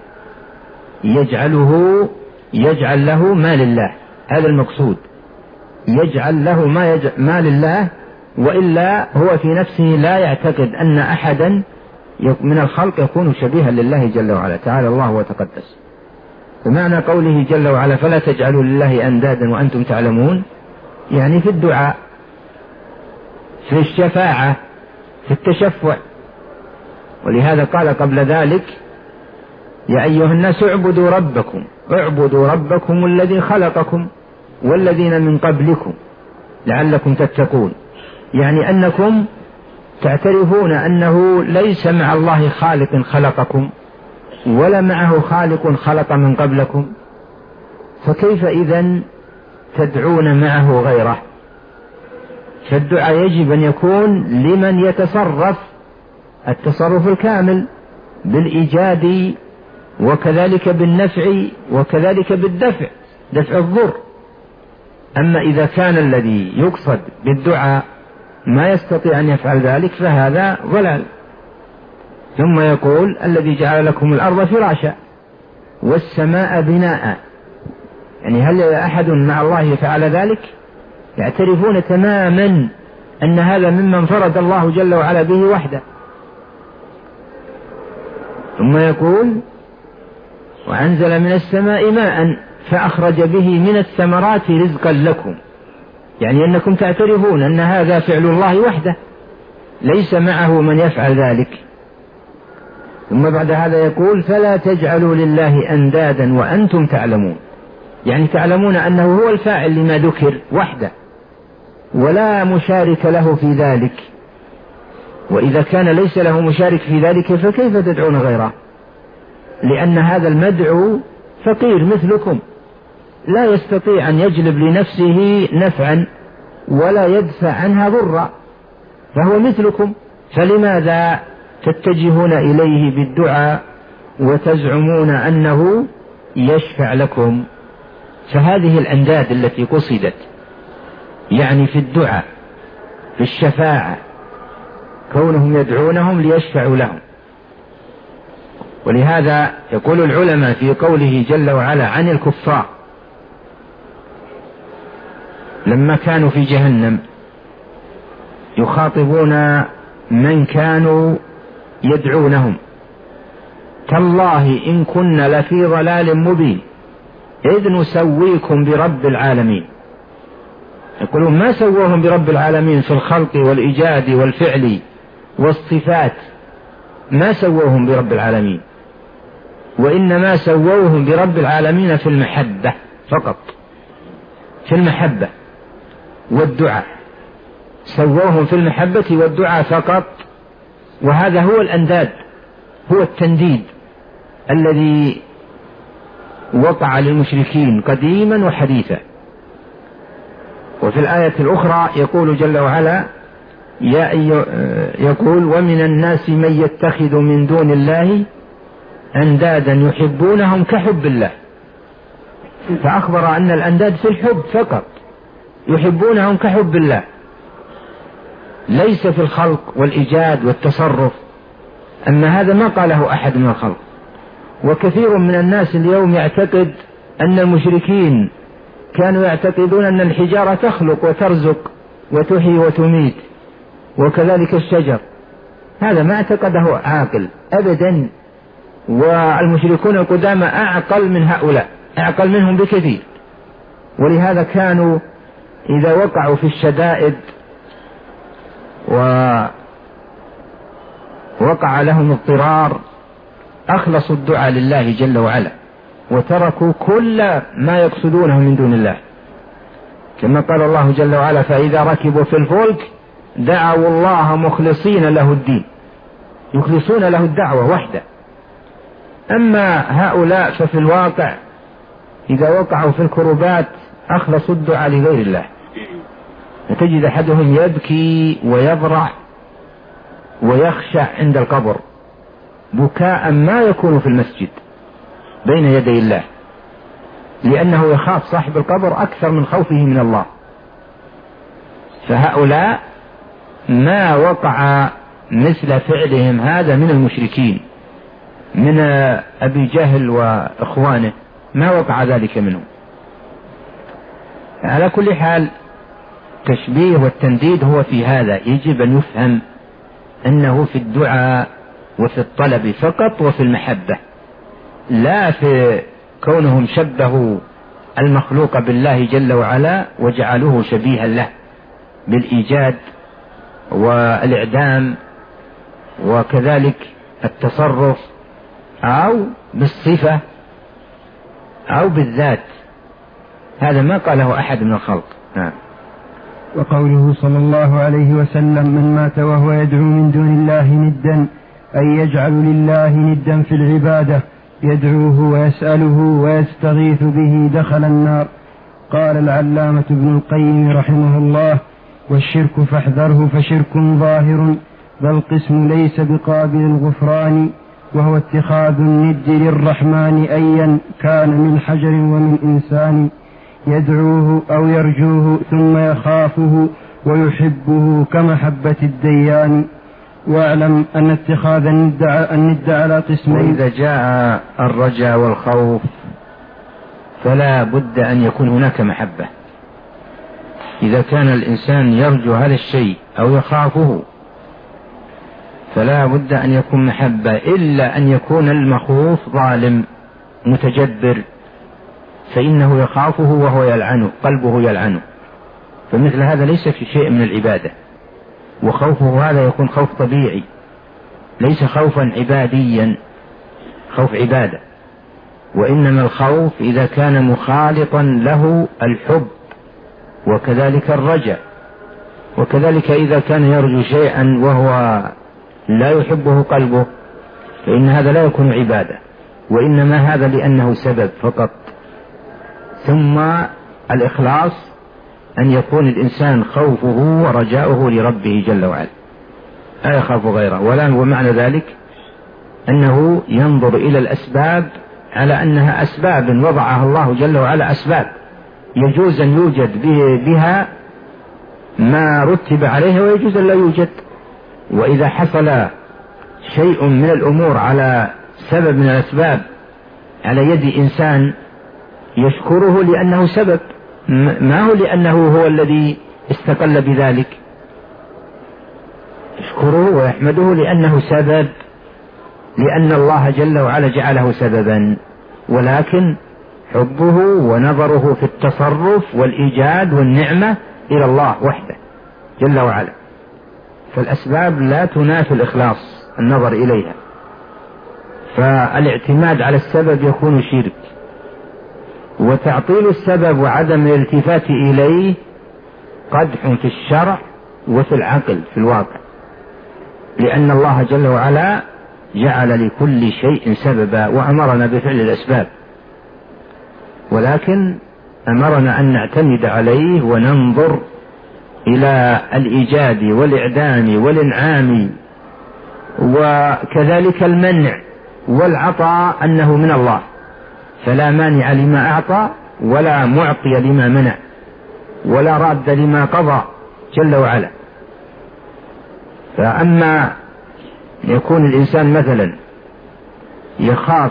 يجعل له ما لله، هذا المقصود، يجعل له ما لله، وإلا هو في نفسه لا يعتقد أن أحدا من الخلق يكون شبيها لله جل وعلا، تعالى الله وتقدس. ومعنى قوله جل وعلا: فلا تجعلوا لله أندادا وأنتم تعلمون، يعني في الدعاء، في الشفاعة، في التشفع. ولهذا قال قبل ذلك: يا أيها الناس اعبدوا ربكم الذي خلقكم والذين من قبلكم لعلكم تتقون، يعني أنكم تعترفون أنه ليس مع الله خالق خلقكم ولا معه خالق خلق من قبلكم، فكيف إذن تدعون معه غيره؟ فالدعاء يجب أن يكون لمن يتصرف التصرف الكامل بالإيجاد، وكذلك بالنفع، وكذلك بالدفع، دفع الضر. أما إذا كان الذي يقصد بالدعاء ما يستطيع أن يفعل ذلك فهذا ضلال. ثم يقول: الذي جعل لكم الأرض فراشا والسماء بناء، يعني هل أحد مع الله فعل ذلك؟ يعترفون تماما أن هذا ممن فرد الله جل وعلا به وحده. ثم يقول: وأنزل من السماء ماء فأخرج به من الثمرات رزقا لكم، يعني أنكم تعترفون أن هذا فعل الله وحده ليس معه من يفعل ذلك. ثم بعد هذا يقول: فلا تجعلوا لله أندادا وأنتم تعلمون، يعني تعلمون أنه هو الفاعل لما ذكر وحده ولا مشارك له في ذلك. وإذا كان ليس له مشارك في ذلك فكيف تدعون غيره؟ لأن هذا المدعو فقير مثلكم، لا يستطيع أن يجلب لنفسه نفعا ولا يدفع عنها ضرا، فهو مثلكم، فلماذا تتجهون إليه بالدعاء وتزعمون أنه يشفع لكم. فهذه الأنداد التي قصدت يعني في الدعاء في الشفاعة كونهم يدعونهم ليشفعوا لهم. ولهذا يقول العلماء في قوله جل وعلا عن الكفار لما كانوا في جهنم يخاطبون من كانوا يدعونهم: تالله إن كنا لفي ضلال مبين إذ نسويكم برب العالمين. يقولون ما سووهم برب العالمين في الخلق والإيجاد والفعل والصفات، ما سووهم برب العالمين، وإنما سووهم برب العالمين في المحبة فقط، في المحبة والدعاء، سووهم في المحبة والدعاء فقط. وهذا هو الأنداد، هو التنديد الذي وقع للمشركين قديما وحديثا. وفي الآية الأخرى يقول جل وعلا يقول: ومن الناس من يتخذ من دون الله أندادا يحبونهم كحب الله. فأخبر أن الأنداد في الحب فقط، يحبونهم كحب الله، ليس في الخلق والإيجاد والتصرف. أما هذا ما قاله أحد من الخلق. وكثير من الناس اليوم يعتقد أن المشركين كانوا يعتقدون أن الحجارة تخلق وترزق وتحيي وتميت، وكذلك الشجر. هذا ما اعتقده عاقل أبدا. والمشركون القدامى أعقل من هؤلاء، أعقل منهم بكثير. ولهذا كانوا إذا وقعوا في الشدائد ووقع لهم اضطرار أخلصوا الدعاء لله جل وعلا، وتركوا كل ما يقصدونه من دون الله، كما قال الله جل وعلا: فإذا ركبوا في الفلك دعوا الله مخلصين له الدين، يخلصون له الدعوة وحده. أما هؤلاء ففي الواقع إذا وقعوا في الكربات أخلصوا الدعاء لغير الله. فتجد أحدهم يبكي ويضرع ويخشع عند القبر بكاء ما يكون في المسجد بين يدي الله، لأنه يخاف صاحب القبر أكثر من خوفه من الله. فهؤلاء ما وقع مثل فعلهم هذا من المشركين، من أبي جهل وإخوانه، ما وقع ذلك منهم. على كل حال التشبيه والتنديد هو في هذا، يجب أن يفهم أنه في الدعاء وفي الطلب فقط وفي المحبة، لا في كونهم شبهوا المخلوق بالله جل وعلا وجعلوه شبيها له بالإيجاد والإعدام وكذلك التصرف أو بالصفة أو بالذات. هذا ما قاله أحد من الخلق. وقوله صلى الله عليه وسلم: من مات وهو يدعو من دون الله ندا، أي يجعل لله ندا في العبادة، يدعوه ويسأله ويستغيث به، دخل النار. قال العلامة ابن القيم رحمه الله: والشرك فاحذره، فشرك ظاهر، بل قسم ليس بقابل الغفران، وهو اتخاذ الند للرحمن أيا كان من حجر ومن إنسان، يدعوه أو يرجوه ثم يخافه ويحبه كمحبة الديان. واعلم أن اتخاذ الند على قسمين. وإذا جاء الرجاء والخوف فلا بد أن يكون هناك محبة. إذا كان الإنسان يرجو هذا الشيء أو يخافه فلا بد أن يكون محبة، إلا أن يكون المخوف ظالم متجبر فإنه يخافه وهو يلعنه، قلبه يلعنه. فمثل هذا ليس في شيء من العبادة، وخوفه هذا يكون خوف طبيعي ليس خوفا عباديا، خوف عبادة. وإنما الخوف إذا كان مخالطا له الحب وكذلك الرجاء، وكذلك إذا كان يرجو شيئا وهو لا يحبه قلبه فإن هذا لا يكون عبادة، وإنما هذا لأنه سبب فقط. ثم الإخلاص أن يكون الإنسان خوفه ورجاؤه لربه جل وعلا. لا يخاف غيره. ومعنى ذلك أنه ينظر إلى الأسباب على أنها أسباب وضعها الله جل وعلا، أسباب يجوز أن يوجد بها ما رتب عليه ويجوز أن لا يوجد. وإذا حصل شيء من الأمور على سبب من الأسباب على يد إنسان يشكره لأنه سبب، ما هو لأنه هو الذي استقل بذلك، يشكره ويحمده لأنه سبب، لأن الله جل وعلا جعله سببا، ولكن حبه ونظره في التصرف والإيجاد والنعمة إلى الله وحده جل وعلا. فالأسباب لا تنافي الإخلاص النظر إليها، فالاعتماد على السبب يكون شرك، وتعطيل السبب وعدم الالتفات إليه قدح في الشرع وفي العقل في الواقع، لأن الله جل وعلا جعل لكل شيء سببا وأمرنا بفعل الأسباب، ولكن أمرنا أن نعتمد عليه وننظر إلى الإيجاد والإعدام والإنعام وكذلك المنع والعطاء أنه من الله، فلا مانع لما أعطى ولا معطي لما منع ولا راد لما قضى جل وعلا. فأما يكون الإنسان مثلا يخاف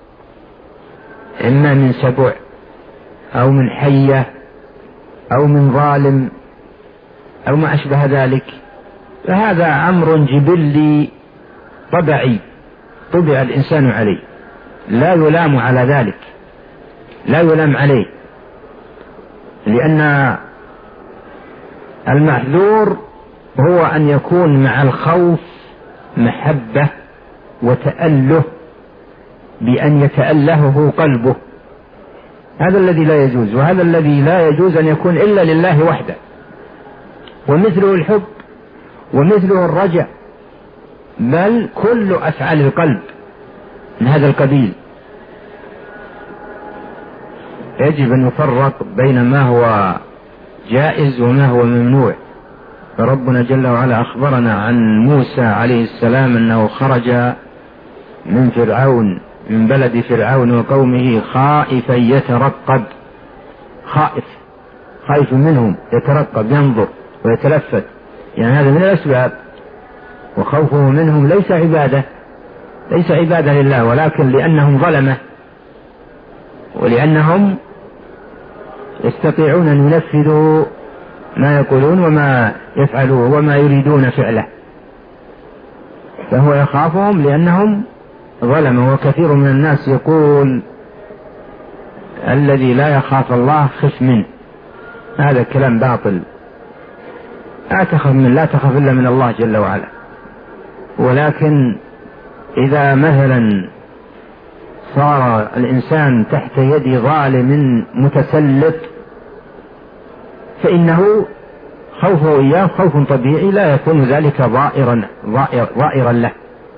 إما من سبع أو من حية أو من ظالم أو ما أشبه ذلك، فهذا أمر جبلي طبعي طبع الإنسان عليه، لا يلام على ذلك، لا يلام عليه، لأن المحذور هو أن يكون مع الخوف محبة وتأله بأن يتألهه قلبه، هذا الذي لا يجوز، وهذا الذي لا يجوز أن يكون إلا لله وحده. ومثله الحب ومثله الرجاء، بل كل أفعال القلب من هذا القبيل. يجب أن نفرق بين ما هو جائز وما هو ممنوع. فربنا جل وعلا أخبرنا عن موسى عليه السلام أنه خرج من فرعون، من بلد فرعون وقومه خائفا يترقب، خائف منهم، يترقب، ينظر ويتلفت، يعني هذا من الأسباب. وخوفه منهم ليس عبادة لله، ولكن لأنهم ظلمة، ولأنهم يستطيعون أن ينفذوا ما يقولون وما يفعلون وما يريدون فعله، فهو يخافهم لأنهم ظلموا. وكثير من الناس يقول الذي لا يخاف الله خف منه، هذا كلام باطل. لا تخف إلا من الله جل وعلا. ولكن إذا مثلا صار الإنسان تحت يد ظالم متسلط فإنه خوفه إياه خوف طبيعي، لا يكون ذلك ضائرا له،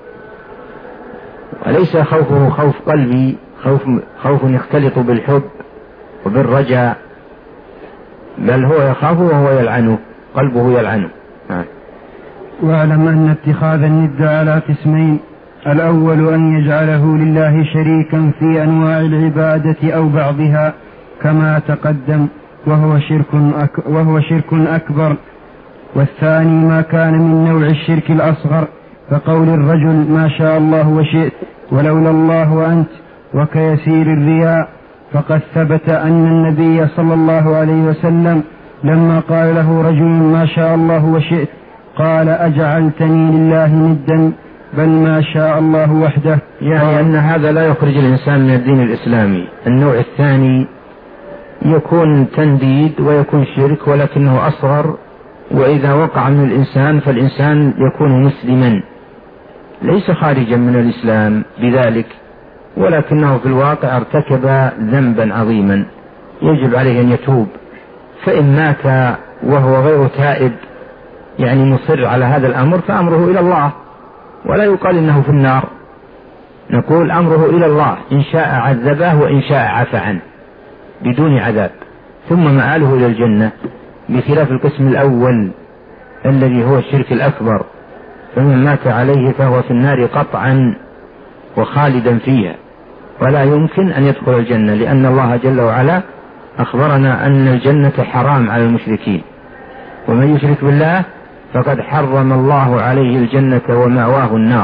وليس خوفه خوف قلبي، خوف يختلط بالحب وبالرجاء، بل هو يخافه وهو يلعنه، قلبه يلعنه. واعلم أن اتخاذ الند على قسمين: الأول أن يجعله لله شريكا في أنواع العبادة أو بعضها كما تقدم، وهو شرك أكبر. والثاني ما كان من نوع الشرك الأصغر، كقول الرجل ما شاء الله وشئت ولولا الله وأنت، وكيسير الرياء. فقد ثبت أن النبي صلى الله عليه وسلم لما قال له رجل ما شاء الله وشئت قال: أجعلتني لله ندا؟ بل ما شاء الله وحده. يعني أن هذا لا يخرج الإنسان من الدين الإسلامي. النوع الثاني يكون تنديد ويكون شرك ولكنه أصغر، وإذا وقع من الإنسان فالإنسان يكون مسلما ليس خارجا من الإسلام بذلك، ولكنه في الواقع ارتكب ذنبا عظيما يجب عليه أن يتوب. فإن مات وهو غير تائب يعني مصر على هذا الأمر فأمره إلى الله، ولا يقال إنه في النار، نقول أمره إلى الله، إن شاء عذبه وإن شاء عفى عنه بدون عذاب، ثم مآله إلى الجنة، بخلاف القسم الأول الذي هو الشرك الأكبر فمن مات عليه فهو في النار قطعا وخالدا فيها ولا يمكن أن يدخل الجنة، لأن الله جل وعلا أخبرنا أن الجنة حرام على المشركين، ومن يشرك بالله فقد حرم الله عليه الجنة ومأواه النار.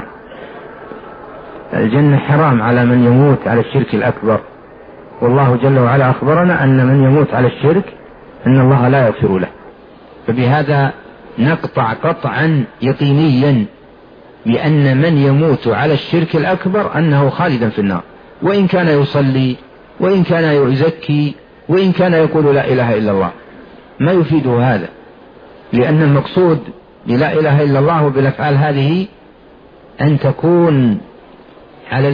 الجنة حرام على من يموت على الشرك الأكبر، والله جل وعلا أخبرنا أن من يموت على الشرك أن الله لا يغفر له. فبهذا نقطع قطعا يقينيا بأن من يموت على الشرك الأكبر أنه خالدا في النار، وإن كان يصلي وإن كان يزكي وإن كان يقول لا إله إلا الله، ما يفيده هذا، لأن المقصود بلا إله إلا الله وبالأفعال هذه أن تكون على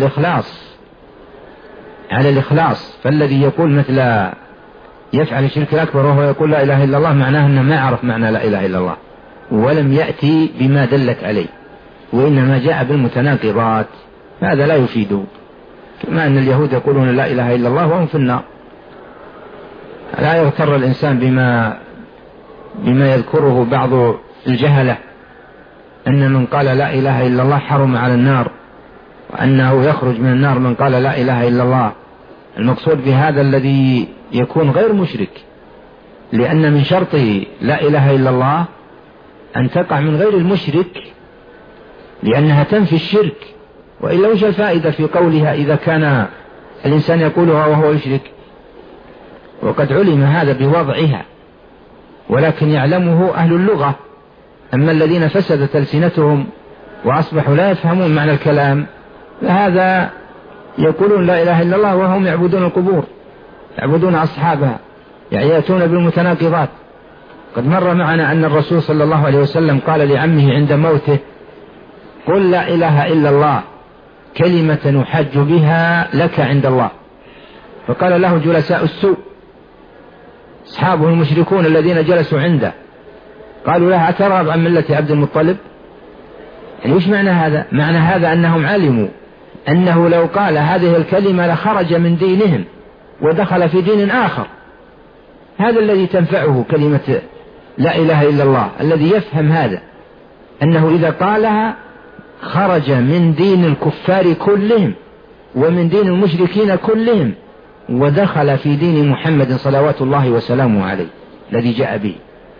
الإخلاص. فالذي يقول مثل يفعل الشرك الأكبر وهو يقول لا إله إلا الله معناه أنه ما يعرف معنى لا إله إلا الله ولم يأتي بما دلت عليه، وإنما جاء بالمتناقضات، هذا لا يفيده. كما أن اليهود يقولون لا إله إلا الله وهم في النار. لا يغتر الإنسان بما يذكره بعض الجهلة أن من قال لا إله إلا الله حرم على النار، وأنه يخرج من النار من قال لا إله إلا الله. المقصود بهذا الذي يكون غير مشرك، لأن من شرطه لا إله إلا الله أن تقع من غير المشرك، لأنها تنفي الشرك، وإلا وش الفائدة في قولها إذا كان الإنسان يقولها وهو يشرك؟ وقد علم هذا بوضعها، ولكن يعلمه أهل اللغة. أما الذين فسدت ألسنتهم وأصبحوا لا يفهمون معنى الكلام، فهذا يقولون لا إله إلا الله وهم يعبدون القبور، يعبدون أصحابها، يأتون بالمتناقضات. قد مر معنا أن الرسول صلى الله عليه وسلم قال لعمه عند موته قل لا إله إلا الله كلمة نحج بها لك عند الله. فقال له جلساء السوء أصحابه المشركون الذين جلسوا عنده قالوا له أترغب عن ملة عبد المطلب؟ يعني وش معنى هذا؟ معنى هذا أنهم علموا أنه لو قال هذه الكلمة لخرج من دينهم ودخل في دين آخر. هذا الذي تنفعه كلمة لا إله إلا الله، الذي يفهم هذا أنه إذا قالها خرج من دين الكفار كلهم ومن دين المشركين كلهم ودخل في دين محمد صلوات الله وسلامه عليه الذي جاء به.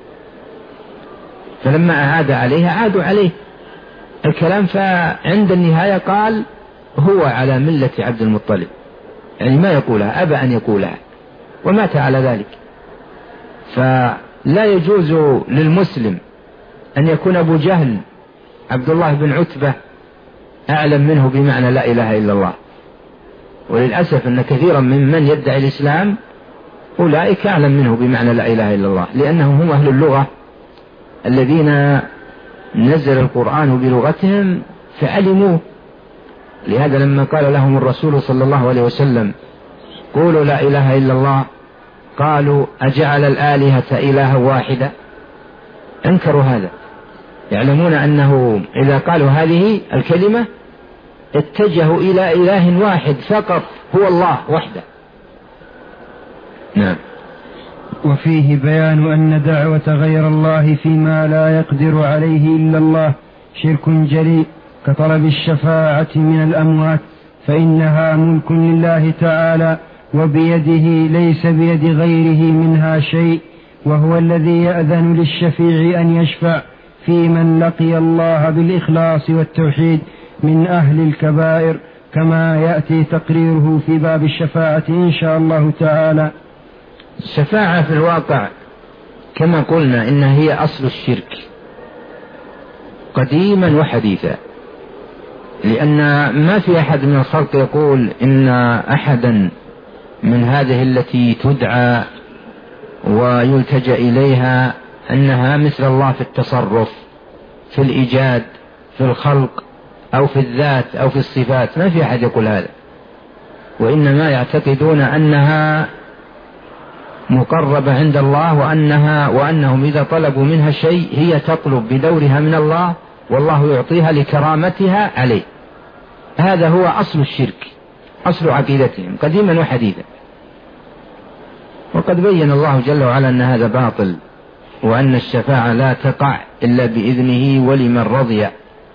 فلما أعاد عليها عادوا عليه الكلام، فعند النهاية قال هو على ملة عبد المطلب، يعني ما يقولها، أبى أن يقولها ومات على ذلك. فلا يجوز للمسلم أن يكون أبو جهل عبد الله بن عتبة أعلم منه بمعنى لا إله إلا الله. وللأسف أن كثيرا ممن يدعي الإسلام أولئك أعلم منه بمعنى لا إله إلا الله، لأنهم هم أهل اللغة الذين نزل القرآن بلغتهم فعلموه. لهذا لما قال لهم الرسول صلى الله عليه وسلم قولوا لا إله إلا الله قالوا أجعل الآلهة إلها واحدة، أنكروا هذا، يعلمون أنه إذا قالوا هذه الكلمة اتجهوا إلى إله واحد فقط هو الله وحده. نعم. وفيه بيان أن دعوة غير الله فيما لا يقدر عليه إلا الله شرك جلي كطلب الشفاعة من الأموات، فإنها ملك لله تعالى وبيده ليس بيد غيره منها شيء، وهو الذي يأذن للشفيع أن يشفع في من لقي الله بالإخلاص والتوحيد من أهل الكبائر، كما يأتي تقريره في باب الشفاعة إن شاء الله تعالى. الشفاعة في الواقع كما قلنا إنها هي أصل الشرك قديما وحديثا، لأن ما في أحد من الخلق يقول إن أحدا من هذه التي تدعى ويلتجأ إليها أنها مثل الله في التصرف، في الإيجاد، في الخلق، أو في الذات، أو في الصفات. ما في أحد يقول هذا، وإنما يعتقدون أنها مقربة عند الله، وأنهم إذا طلبوا منها شيء هي تطلب بدورها من الله، والله يعطيها لكرامتها عليه. هذا هو أصل الشرك، أصل عقيدتهم قديما وحديثا. وقد بين الله جل وعلا أن هذا باطل، وأن الشفاعة لا تقع إلا بإذنه ولمن رضي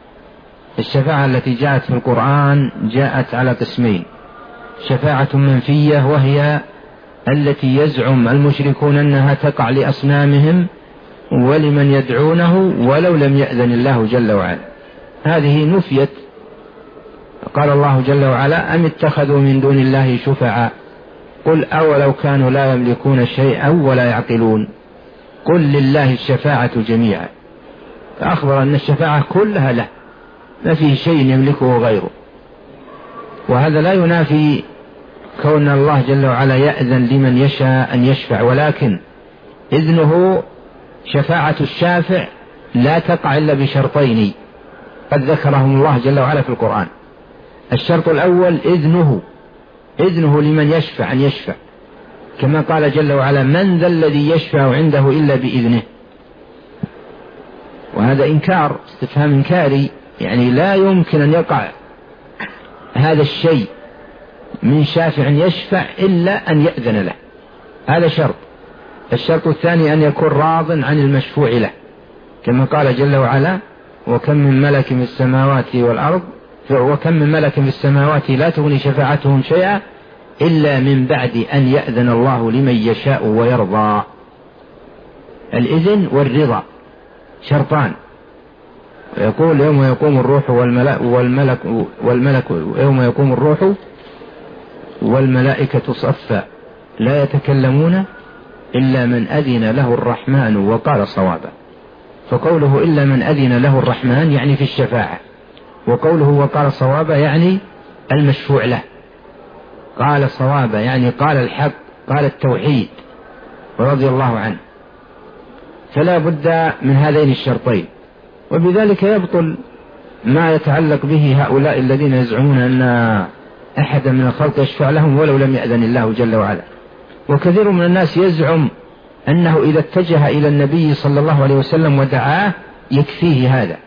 الشفاعة التي جاءت في القرآن جاءت على قسمين: شفاعة منفية وهي التي يزعم المشركون أنها تقع لأصنامهم ولمن يدعونه ولو لم يأذن الله جل وعلا، هذه نفيت. قال الله جل وعلا: أم اتخذوا من دون الله شفعاء قل أولو كانوا لا يملكون شيئا ولا يعقلون قل لله الشفاعة جميعا. فأخبر أن الشفاعة كلها له، ما فيه شيء يملكه غيره. وهذا لا ينافي كون الله جل وعلا يأذن لمن يشاء أن يشفع، ولكن إذنه شفاعة الشافع لا تقع إلا بشرطين قد ذكرهم الله جل وعلا في القرآن. الشرط الأول إذنه لمن يشفع أن يشفع، كما قال جل وعلا: من ذا الذي يشفع عنده إلا بإذنه. وهذا إنكار، استفهام إنكاري، يعني لا يمكن أن يقع هذا الشيء من شافع يشفع إلا أن يأذن له، هذا شرط. الشرط الثاني أن يكون راض عن المشفوع له، كما قال جل وعلا: وكم من ملك في السماوات والأرض وكم من ملك في السماوات لا تغني شفاعتهم شيئا إلا من بعد أن يأذن الله لمن يشاء ويرضى. الإذن والرضا شرطان. يقول: يوم يقوم الروح والملك يوم يقوم الروح والملائكة صفا لا يتكلمون إلا من أذن له الرحمن وقال صوابا. فقوله إلا من أذن له الرحمن يعني في الشفاعة، وقوله وقال صوابا يعني المشفوع له. قال صوابا يعني قال الحق، قال التوحيد ورضي الله عنه. فلا بد من هذين الشرطين، وبذلك يبطل ما يتعلق به هؤلاء الذين يزعمون أن أحدا من الخلق يشفع لهم ولو لم يأذن الله جل وعلا. وكثير من الناس يزعم أنه إذا اتجه إلى النبي صلى الله عليه وسلم ودعاه يكفيه هذا.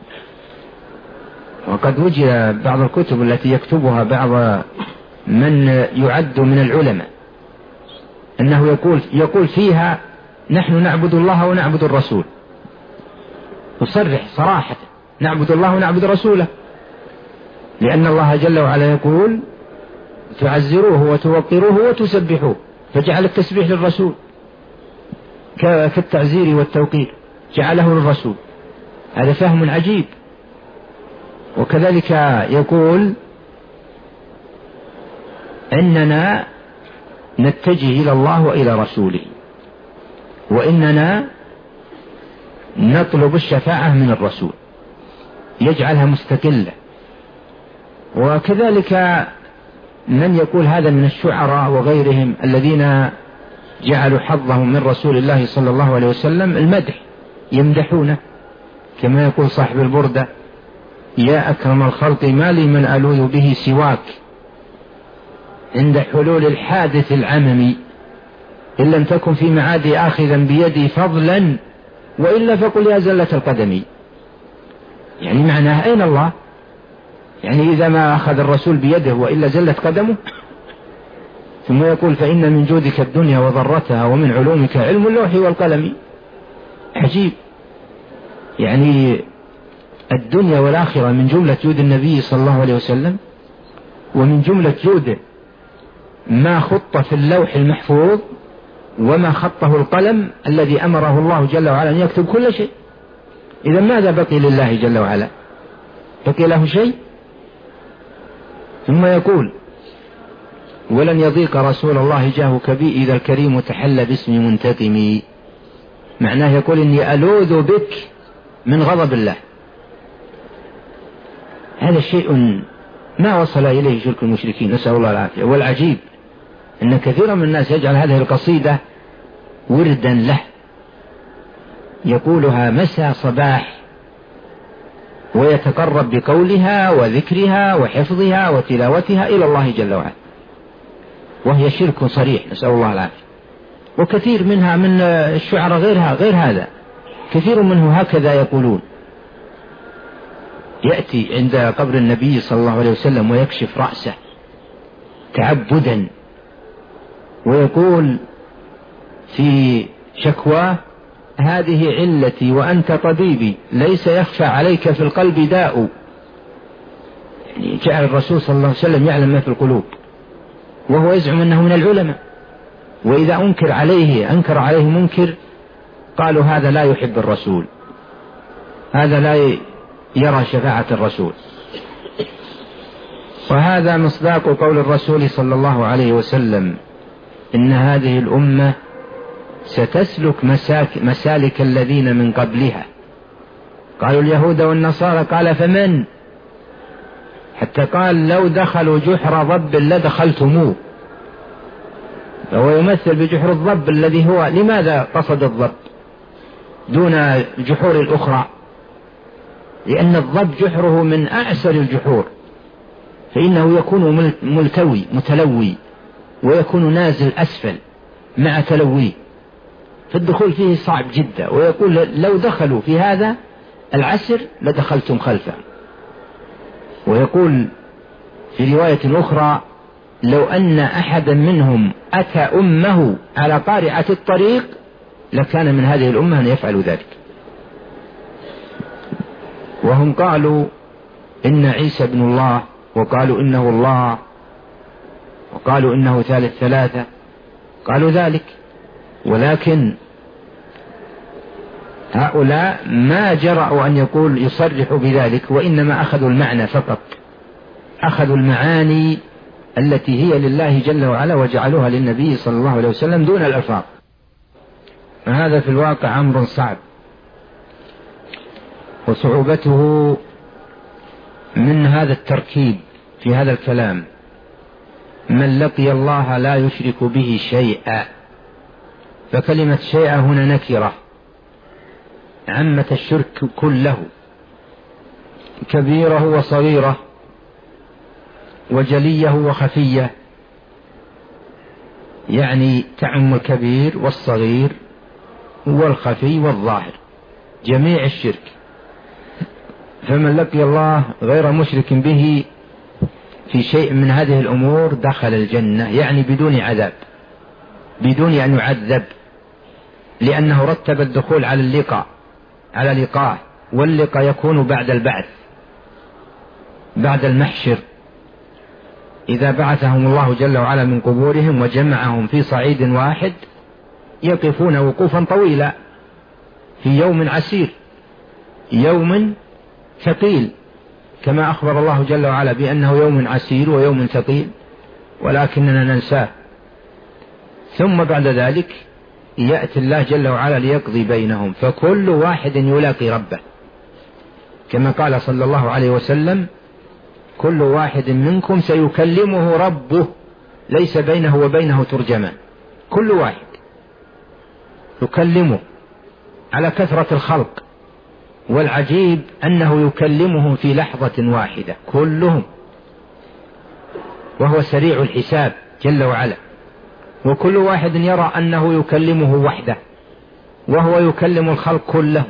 وقد وجد بعض الكتب التي يكتبها بعض من يعد من العلماء أنه يقول فيها: نحن نعبد الله ونعبد الرسول، يصرح صراحة: نعبد الله ونعبد رسوله، لأن الله جل وعلا يقول: تعزروه وتوقروه وتسبحوه، فجعل التسبيح للرسول كالتعزير والتوقير جعله للرسول. هذا فهم عجيب. وكذلك يقول: إننا نتجه إلى الله وإلى رسوله، وإننا نطلب الشفاعة من الرسول، يجعلها مستقلة. وكذلك من يقول هذا من الشعراء وغيرهم الذين جعلوا حظهم من رسول الله صلى الله عليه وسلم المدح، يمدحونه، كما يقول صاحب البردة: يا أكرم الخلق ما لي من ألوذ به سواك عند حلول الحادث العممي، إن لم تكن في معادي آخذا بيدي فضلا وإلا فقل يا زلة القدم. يعني معناه أين الله؟ يعني إذا ما أخذ الرسول بيده وإلا زلت قدمه. ثم يقول: فإن من جودك الدنيا وضرتها ومن علومك علم اللوح والقلم. عجيب، يعني الدنيا والآخرة من جملة جود النبي صلى الله عليه وسلم، ومن جملة جوده ما خط في اللوح المحفوظ وما خطه القلم الذي أمره الله جل وعلا أن يكتب كل شيء. إذا ماذا بقي لله جل وعلا؟ بقي له شيء؟ ثم يقول: ولن يضيق رسول الله جاهك بي إذا الكريم تحلى باسم منتقم. معناه يقول: إني ألوذ بك من غضب الله. هذا شيء ما وصل إليه شرك المشركين، نسأل الله العافية. والعجيب أن كثيرا من الناس يجعل هذه القصيدة وردا له، يقولها مساء صباح، ويتقرب بقولها وذكرها وحفظها وتلاوتها إلى الله جل وعلا، وهي شرك صريح، نسأل الله العافية. وكثير منها من الشعراء غير هذا، كثير منه هكذا يقولون: يأتي عند قبر النبي صلى الله عليه وسلم ويكشف رأسه تعبدا، ويقول في شكواه: هذه علتي وأنت طبيبي، ليس يخفى عليك في القلب داء، جعل الرسول صلى الله عليه وسلم يعلم ما في القلوب، وهو يزعم أنه من العلماء، وإذا أنكر عليه منكر قالوا هذا لا يحب الرسول، هذا لا يرى شفاعة الرسول. وهذا مصداق قول الرسول صلى الله عليه وسلم: إن هذه الأمة ستسلك مسالك الذين من قبلها. قالوا اليهود والنصارى، قال فمن؟ حتى قال لو دخلوا جحر ضب لدخلتموه. فهو يمثل بجحر الضب الذي هو، لماذا قصد الضب دون جحور الأخرى؟ لأن الضب جحره من أعسر الجحور، فإنه يكون متلوي، ويكون نازل أسفل مع تلويه، فالدخول فيه صعب جدا. ويقول لو دخلوا في هذا العسر لدخلتم خلفه. ويقول في رواية أخرى: لو أن أحدا منهم أتى أمه على قارعة الطريق لكان من هذه الأمة أن يفعل ذلك. وهم قالوا إن عيسى ابن الله، وقالوا إنه الله، وقالوا إنه ثالث ثلاثة، قالوا ذلك، ولكن هؤلاء ما جرأوا أن يصرحوا بذلك، وإنما أخذوا المعنى فقط، أخذوا المعاني التي هي لله جل وعلا وجعلوها للنبي صلى الله عليه وسلم دون الألفاظ. هذا في الواقع أمر صعب، وصعوبته من هذا التركيب في هذا الكلام: من لقي الله لا يشرك به شيئا. فكلمة شيئا هنا نكرة عمت الشرك كله، كبيره وصغيره، وجليه وخفيه، يعني تعم الكبير والصغير والخفي والظاهر، جميع الشرك. فمن لقي الله غير مشرك به في شيء من هذه الأمور دخل الجنة، يعني بدون عذاب، بدون أن يعذب، لأنه رتب الدخول على لقاء، واللقاء يكون بعد البعث، بعد المحشر، إذا بعثهم الله جل وعلا من قبورهم وجمعهم في صعيد واحد، يقفون وقوفا طويلا في يوم عسير، يوم ثقيل، كما أخبر الله جل وعلا بأنه يوم عسير ويوم ثقيل، ولكننا ننساه. ثم بعد ذلك يأتي الله جل وعلا ليقضي بينهم، فكل واحد يلاقي ربه، كما قال صلى الله عليه وسلم: كل واحد منكم سيكلمه ربه ليس بينه وبينه ترجمان. كل واحد يكلمه على كثرة الخلق، والعجيب أنه يكلمهم في لحظة واحدة كلهم، وهو سريع الحساب جل وعلا، وكل واحد يرى أنه يكلمه وحده، وهو يكلم الخلق كله،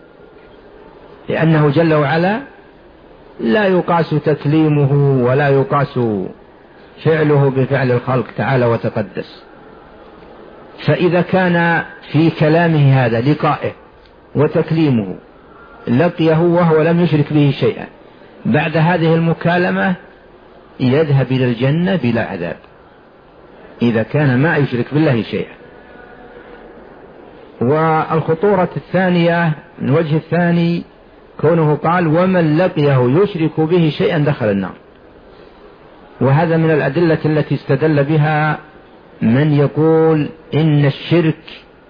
لأنه جل وعلا لا يقاس تكليمه ولا يقاس فعله بفعل الخلق تعالى وتقدس. فإذا كان في كلامه هذا لقائه وتكليمه لقيه وهو لم يشرك به شيئا، بعد هذه المكالمة يذهب إلى الجنة بلا عذاب، إذا كان ما يشرك بالله شيئا. والخطورة الثانية من وجه الثاني كونه قال: ومن لقيه يشرك به شيئا دخل النار. وهذا من الأدلة التي استدل بها من يقول إن الشرك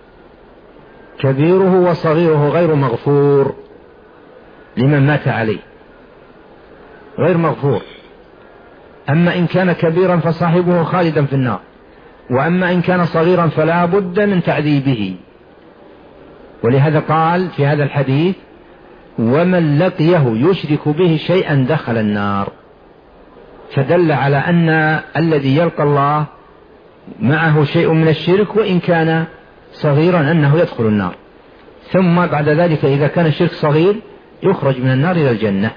كبيره وصغيره غير مغفور لمن مات عليه، غير مغفور. أما إن كان كبيرا فصاحبه خالدا في النار، وأما إن كان صغيرا فلا بد من تعذيبه. ولهذا قال في هذا الحديث: ومن لقيه يشرك به شيئا دخل النار، فدل على أن الذي يلقى الله معه شيء من الشرك وإن كان صغيرا أنه يدخل النار، ثم بعد ذلك إذا كان الشرك صغير يخرج من النار إلى الجنة.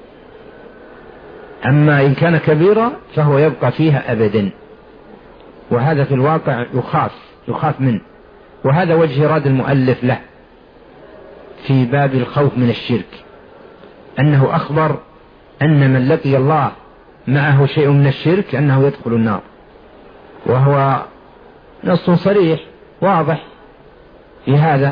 أما إن كان كبيرا فهو يبقى فيها أبدا، وهذا في الواقع يخاف منه. وهذا وجه إرادة المؤلف له في باب الخوف من الشرك، أنه أخبر أن من لقي الله معه شيء من الشرك أنه يدخل النار، وهو نص صريح واضح في هذا.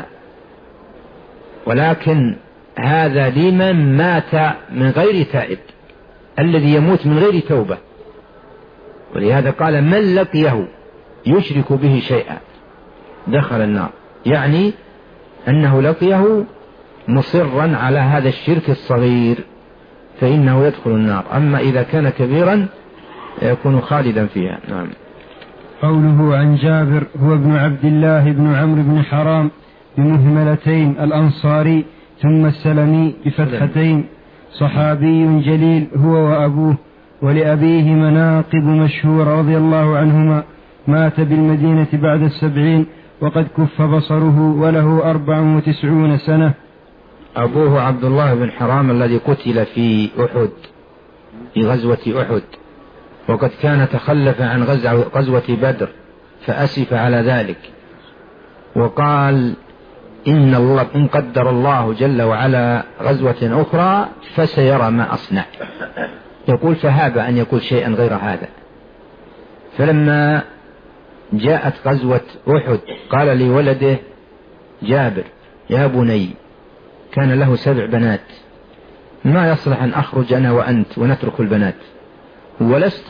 ولكن هذا لمن مات من غير تائب، الذي يموت من غير توبة. ولهذا قال من لقيه يشرك به شيئا دخل النار، يعني أنه لقيه مصرا على هذا الشرك الصغير فإنه يدخل النار. أما إذا كان كبيرا يكون خالدا فيها. نعم. قوله عن جابر هو ابن عبد الله بن عمرو بن حرام بمهملتين الأنصاري ثم السلمي بفتحتين، صحابي جليل هو وأبوه، ولأبيه مناقب مشهورة رضي الله عنهما. مات بالمدينة بعد 70 وقد كف بصره وله 94 سنة. أبوه عبد الله بن حرام الذي قتل في أحد في غزوة أحد، وقد كان تخلف عن غزوة بدر فأسف على ذلك، وقال إن قدر الله جل وعلا غزوة أخرى فسيرى ما أصنع. يقول فهاب أن يقول شيئا غير هذا. فلما جاءت غزوة أحد قال لولده جابر يا بني، كان له 7 بنات، ما يصلح أن أخرج أنا وأنت ونترك البنات، ولست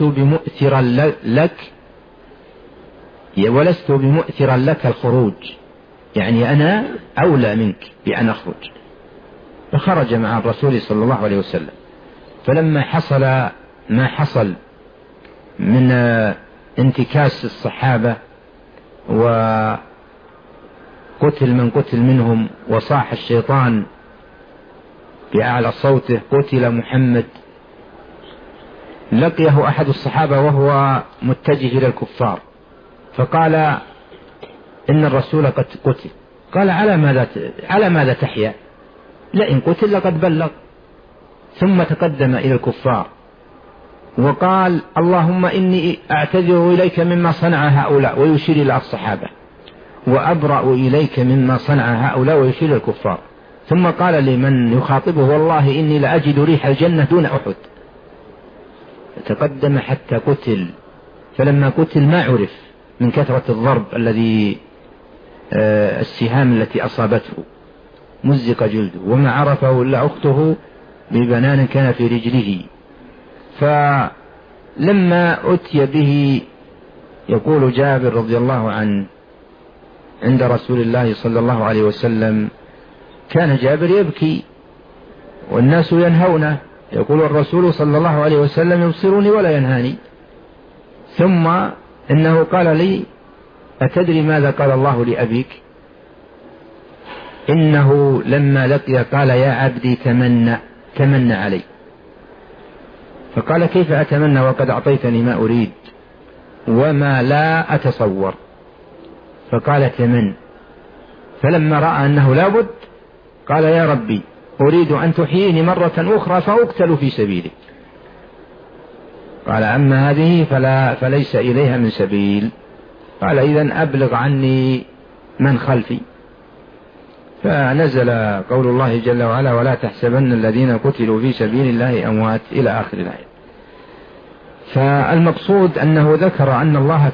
بمؤثرا لك الخروج، يعني أنا أولى منك بأن أخرج. فخرج مع الرسول صلى الله عليه وسلم. فلما حصل ما حصل من انتكاس الصحابة وقتل من قتل منهم وصاح الشيطان بأعلى صوته قتل محمد، لقيه أحد الصحابة وهو متجه إلى الكفار فقال إن الرسول قد قتل. قال على ماذا تحيا؟ لئن قتل لقد بلغ. ثم تقدم إلى الكفار وقال اللهم إني أعتذر إليك مما صنع هؤلاء، ويشير إلى الصحابة، وأبرأ إليك مما صنع هؤلاء، ويشير إلى الكفار. ثم قال لمن يخاطبه والله إني لأجد ريح الجنة دون أحد. تقدم حتى قتل. فلما قتل ما عرف من كثرة الضرب الذي السهام التي أصابته، مزق جلده، وما عرفه إلا أخته ببنان كان في رجله. فلما أتي به يقول جابر رضي الله عنه عند رسول الله صلى الله عليه وسلم كان جابر يبكي والناس ينهونه، يقول الرسول صلى الله عليه وسلم يبصرني ولا ينهاني. ثم إنه قال لي أتدري ماذا قال الله لأبيك؟ إنه لما لقي قال يا عبدي تمنى علي. فقال كيف أتمنى وقد أعطيتني ما أريد وما لا أتصور؟ فقال تمن. فلما رأى أنه لا بد قال يا ربي أريد أن تحييني مرة أخرى فأقتل في سبيلك. قال أما هذه فليس إليها من سبيل. قال إذن أبلغ عني من خلفي. فنزل قول الله جل وعلا ولا تحسبن الذين قتلوا في سبيل الله أموات إلى آخر الآية. فالمقصود أنه ذكر أن الله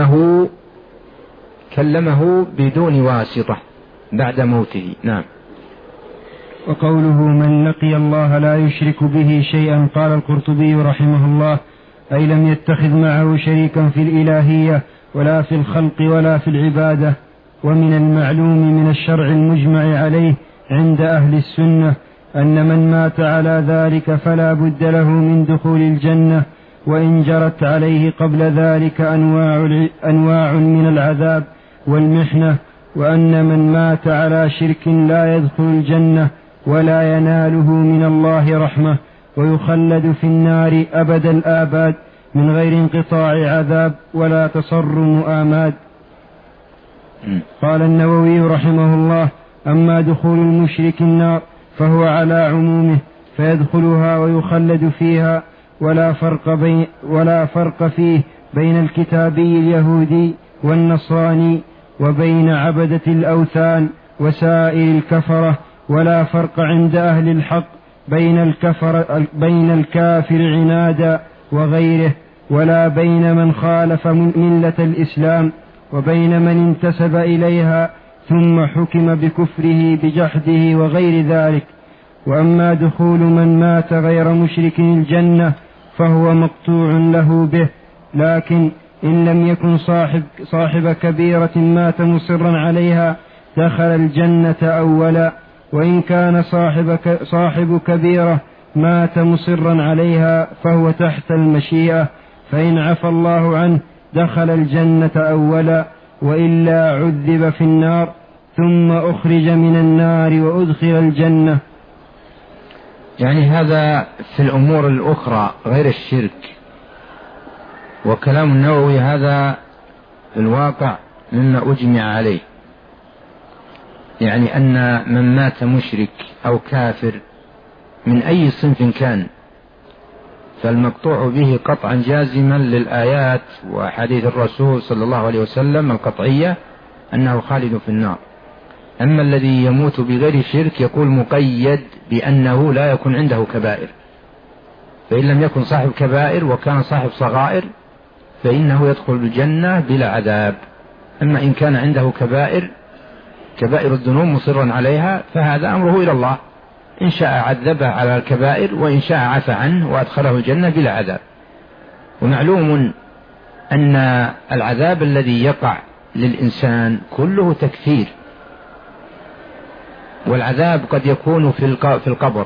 كلمه بدون واسطة بعد موته. نعم. وقوله من لقي الله لا يشرك به شيئا، قال القرطبي رحمه الله أي لم يتخذ معه شريكا في الإلهية ولا في الخلق ولا في العبادة. ومن المعلوم من الشرع المجمع عليه عند أهل السنة أن من مات على ذلك فلا بد له من دخول الجنة، وإن جرت عليه قبل ذلك أنواع من العذاب والمحنة، وأن من مات على شرك لا يدخل الجنة ولا يناله من الله رحمة، ويخلد في النار أبد الآباد من غير انقطاع عذاب ولا تصرم آماد. قال النووي رحمه الله أما دخول المشرك النار فهو على عمومه فيدخلها ويخلد فيها، ولا فرق فيه بين الكتابي اليهودي والنصراني وبين عبدة الأوثان وسائر الكفرة، ولا فرق عند أهل الحق بين الكافر عنادا وغيره، ولا بين من خالف ملة الإسلام وبين من انتسب إليها ثم حكم بكفره بجحده وغير ذلك. وأما دخول من مات غير مشرك الجنة فهو مقطوع له به، لكن إن لم يكن صاحب كبيرة مات مصرا عليها دخل الجنة أولا، وإن كان صاحب كبيرة مات مصرا عليها فهو تحت المشيئة، فإن عفى الله عنه دخل الجنة أولا، وإلا عذب في النار ثم أخرج من النار وأدخل الجنة. يعني هذا في الأمور الأخرى غير الشرك. وكلام النووي هذا في الواقع مما أجمع عليه، يعني أن من مات مشرك أو كافر من أي صنف كان فالمقطوع به قطعا جازما للآيات وحديث الرسول صلى الله عليه وسلم القطعية أنه خالد في النار. أما الذي يموت بغير شرك يقول مقيد بأنه لا يكون عنده كبائر، فإن لم يكن صاحب كبائر وكان صاحب صغائر فإنه يدخل الجنة بلا عذاب. أما إن كان عنده كبائر الذنوب مصرا عليها فهذا أمره إلى الله، إن شاء عذبه على الكبائر وإن شاء عفى عنه وأدخله الجنة بلا عذاب. ومعلوم أن العذاب الذي يقع للإنسان كله تكفير، والعذاب قد يكون في القبر،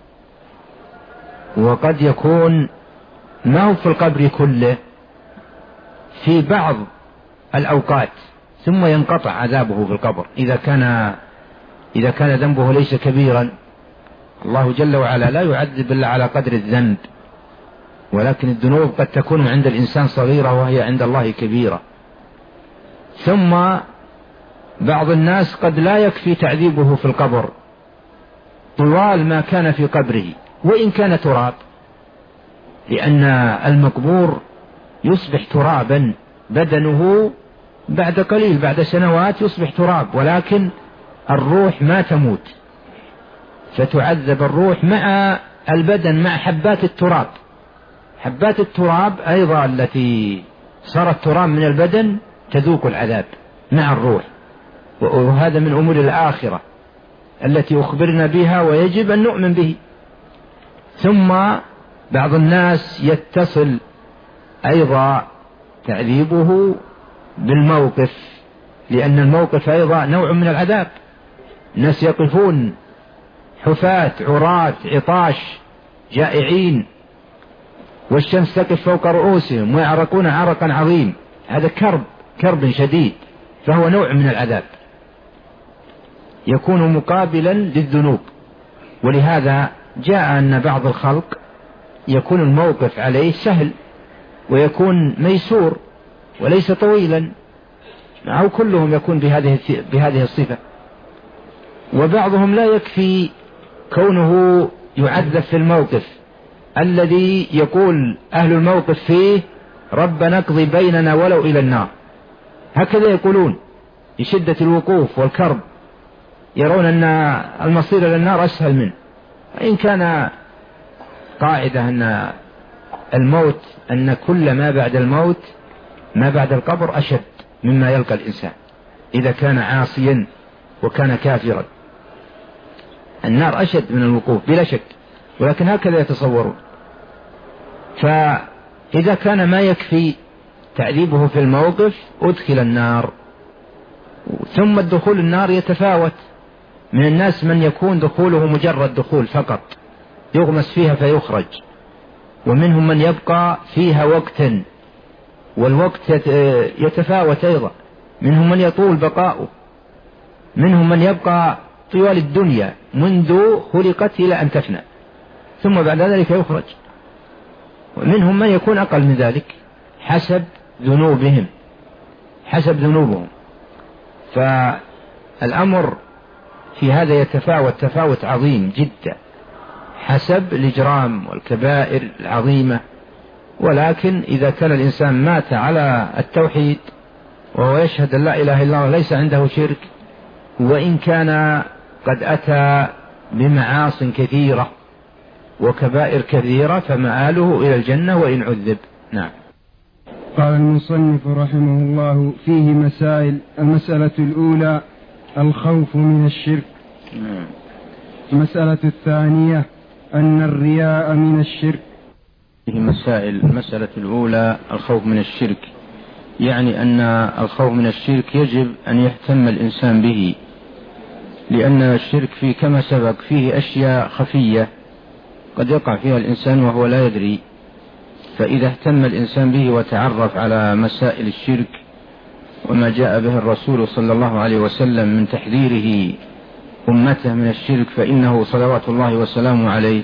وقد يكون ما هو في القبر كله، في بعض الأوقات، ثم ينقطع عذابه في القبر إذا كان ذنبه ليس كبيرا. الله جل وعلا لا يعذب إلا على قدر الذنب، ولكن الذنوب قد تكون عند الإنسان صغيرة وهي عند الله كبيرة. ثم بعض الناس قد لا يكفي تعذيبه في القبر طوال ما كان في قبره وإن كان تراب، لأن المقبور يصبح ترابا، بدنه بعد قليل بعد سنوات يصبح تراب، ولكن الروح ما تموت، فتعذب الروح مع البدن مع حبات التراب. حبات التراب أيضا التي صارت تراب من البدن تذوق العذاب مع الروح، وهذا من أمور الآخرة التي أخبرنا بها ويجب أن نؤمن به. ثم بعض الناس يتصل أيضا تعذيبه بالموقف، لأن الموقف أيضا نوع من العذاب. الناس يقفون حفاة عراة عطاش جائعين والشمس تقف فوق رؤوسهم ويعرقون عرقا عظيم، هذا كرب شديد، فهو نوع من العذاب يكون مقابلا للذنوب. ولهذا جاء أن بعض الخلق يكون الموقف عليه سهل ويكون ميسور وليس طويلا، أو كلهم يكون بهذه الصفة. وبعضهم لا يكفي كونه يعذب في الموقف الذي يقول أهل الموقف فيه ربنا اقضي بيننا ولو إلى النار، هكذا يقولون لشدة الوقوف والكرب، يرون أن المصير إلى النار أسهل منه. إن كان قاعدة أن الموت، أن كل ما بعد الموت ما بعد القبر أشد مما يلقى الإنسان إذا كان عاصيا وكان كافرا. النار أشد من الوقوف بلا شك، ولكن هكذا يتصورون. فإذا كان ما يكفي تعذيبه في الموقف أدخل النار. ثم الدخول النار يتفاوت، من الناس من يكون دخوله مجرد دخول فقط يغمس فيها فيخرج، ومنهم من يبقى فيها وقتا والوقت يتفاوت أيضا، منهم من يطول بقاؤه، منهم من يبقى طوال الدنيا منذ خلقت إلى أن تفنى ثم بعد ذلك يخرج، ومنهم من يكون أقل من ذلك حسب ذنوبهم. فالأمر في هذا يتفاوت تفاوت عظيم جدا حسب الإجرام والكبائر العظيمة. ولكن إذا كان الإنسان مات على التوحيد وهو يشهد أن لا إله إلا الله ليس عنده شرك، وإن كان قد أتى بمعاص كثيرة وكبائر كثيرة فمآله إلى الجنة وإن عذب. نعم. قال المصنف رحمه الله: فيه مسائل. المسألة الأولى الخوف من الشرك. المسألة الثانية أن الرياء من الشرك. فيه مسائل. المسألة الأولى الخوف من الشرك، يعني أن الخوف من الشرك يجب أن يهتم الإنسان به، لأن الشرك فيه كما سبق فيه أشياء خفية قد يقع فيها الإنسان وهو لا يدري، فإذا اهتم الإنسان به وتعرف على مسائل الشرك وما جاء به الرسول صلى الله عليه وسلم من تحذيره أمته من الشرك، فإنه صلوات الله وسلامه عليه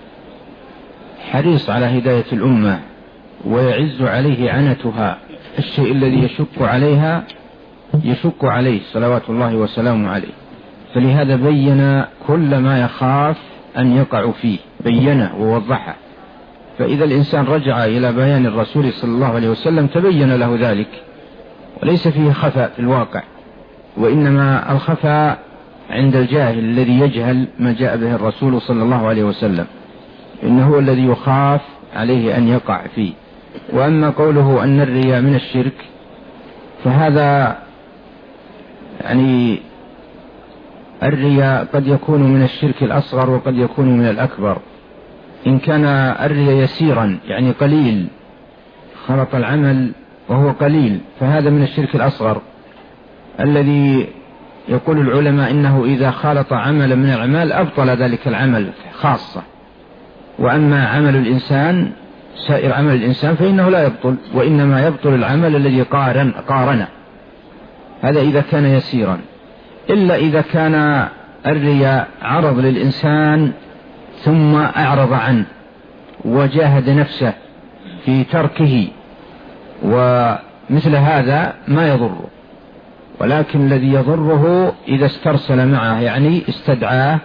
حريص على هداية الأمة ويعز عليه عنتها. الشيء الذي يشق عليها يشق عليه صلوات الله وسلامه عليه، فلهذا بين كل ما يخاف أن يقع فيه، بينه ووضحه. فإذا الإنسان رجع إلى بيان الرسول صلى الله عليه وسلم تبين له ذلك، وليس فيه خفاء في الواقع، وإنما الخفاء عند الجاهل الذي يجهل ما جاء به الرسول صلى الله عليه وسلم، إنه هو الذي يخاف عليه أن يقع فيه. وأما قوله أن الرياء من الشرك فهذا يعني الرياء قد يكون من الشرك الأصغر وقد يكون من الأكبر. إن كان الرياء يسيرا يعني قليل، خلط العمل وهو قليل، فهذا من الشرك الأصغر الذي يقول العلماء إنه إذا خالط عملا من الأعمال أبطل ذلك العمل خاصة. وأما عمل الإنسان سائر عمل الإنسان فإنه لا يبطل، وإنما يبطل العمل الذي قارن. هذا إذا كان يسيرا، إلا إذا كان الرياء عرض للإنسان ثم أعرض عنه وجاهد نفسه في تركه، ومثل هذا ما يضره. ولكن الذي يضره إذا استرسل معه، يعني استدعاه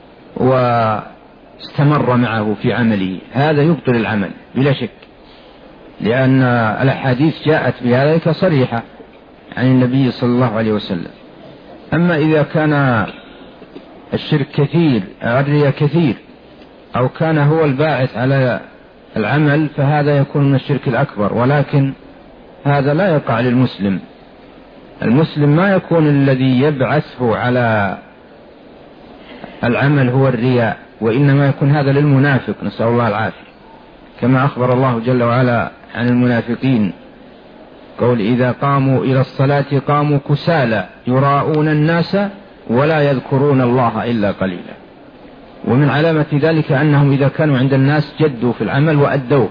واستمر معه في عمله، هذا يبطل العمل بلا شك، لأن الأحاديث جاءت بذلك صريحة عن النبي صلى الله عليه وسلم. أما إذا كان الشرك كثير، الرياء كثير، أو كان هو الباعث على العمل، فهذا يكون من الشرك الأكبر، ولكن هذا لا يقع للمسلم. المسلم ما يكون الذي يبعثه على العمل هو الرياء، وإنما يكون هذا للمنافق، نسأل الله العافية، كما أخبر الله جل وعلا عن المنافقين قول: إذا قاموا إلى الصلاة قاموا كسالى يراءون الناس ولا يذكرون الله إلا قليلا. ومن علامة ذلك أنهم إذا كانوا عند الناس جدوا في العمل وأدوه،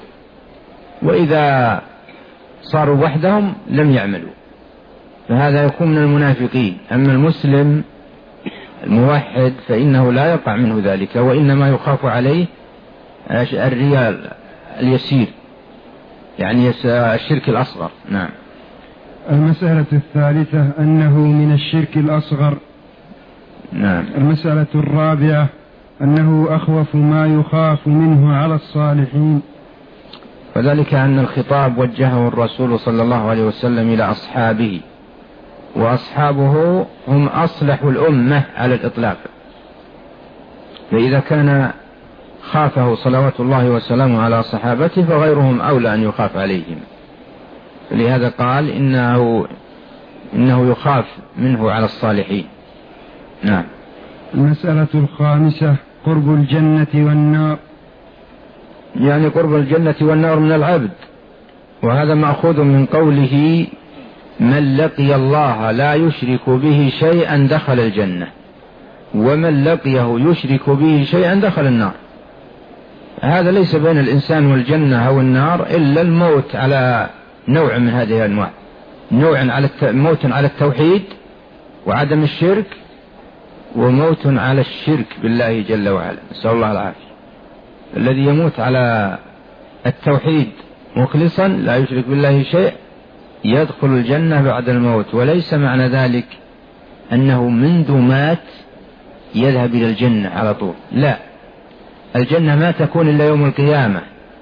وإذا صاروا وحدهم لم يعملوا، فهذا يكون من المنافقين. أما المسلم الموحد فإنه لا يقع منه ذلك، وإنما يخاف عليه الرياء اليسير، يعني الشرك الأصغر. نعم. المسألة الثالثة أنه من الشرك الأصغر. نعم. المسألة الرابعة أنه أخوف ما يخاف منه على الصالحين، وذلك أن الخطاب وجهه الرسول صلى الله عليه وسلم إلى أصحابه، وأصحابه هم أصلح الأمة على الإطلاق، فإذا كان خافه صلوات الله وسلامه على صحابته فغيرهم أولى أن يخاف عليهم. فلهذا قال إنه يخاف منه على الصالحين. نعم. المسألة الخامسة قرب الجنة والنار، يعني قرب الجنة والنار من العبد، وهذا مأخوذ من قوله: من لقي الله لا يشرك به شيئا دخل الجنة، ومن لقيه يشرك به شيئا دخل النار. هذا ليس بين الإنسان والجنة أو النار إلا الموت على نوع من هذه الأنواع، موت على التوحيد وعدم الشرك، وموت على الشرك بالله جل وعلا، نسأل الله العافية. الذي يموت على التوحيد مخلصا لا يشرك بالله شيء يدخل الجنة بعد الموت، وليس معنى ذلك أنه منذ مات يذهب إلى الجنة على طول، لا، الجنة ما تكون إلا يوم القيامة،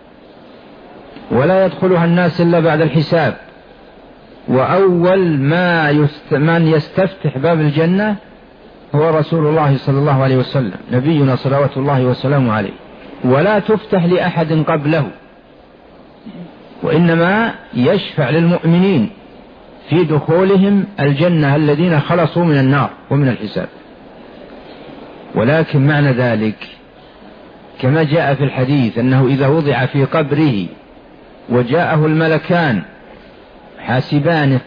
ولا يدخلها الناس إلا بعد الحساب. وأول من يستفتح باب الجنة هو رسول الله صلى الله عليه وسلم، نبينا صلوات الله وسلامه عليه، ولا تفتح لأحد قبله، وإنما يشفع للمؤمنين في دخولهم الجنة الذين خلصوا من النار ومن الحساب. ولكن معنى ذلك كما جاء في الحديث أنه إذا وضع في قبره وجاءه الملكان حاسبانه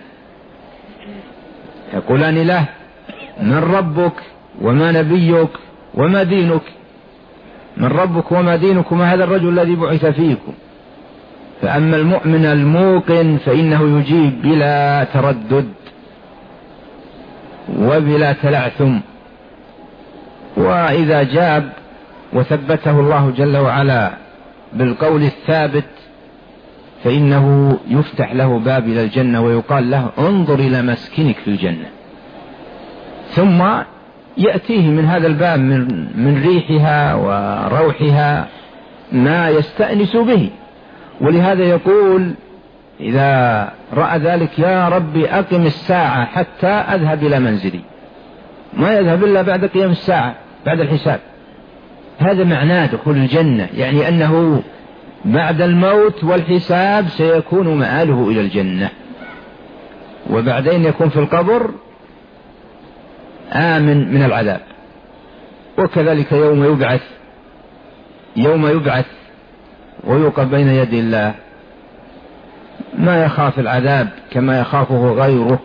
يقولان له: من ربك وما نبيك وما دينك؟ من ربك وما دينك وما هذا الرجل الذي بعث فيكم؟ فأما المؤمن الموقن فإنه يجيب بلا تردد وبلا تلعثم، وإذا جاب وثبته الله جل وعلا بالقول الثابت فإنه يفتح له باب إلى الجنة ويقال له: انظر إلى مسكنك في الجنة. ثم يأتيه من هذا الباب من ريحها وروحها ما يستأنس به. ولهذا يقول إذا رأى ذلك: يا ربي أقم الساعة حتى أذهب إلى منزلي. ما يذهب إلا بعد قيام الساعة، بعد الحساب. هذا معناه دخول الجنة، يعني أنه بعد الموت والحساب سيكون مآله إلى الجنة، وبعدين يكون في القبر آمن من العذاب. وكذلك يوم يبعث ويوقف بين يدي الله ما يخاف العذاب كما يخافه غيره.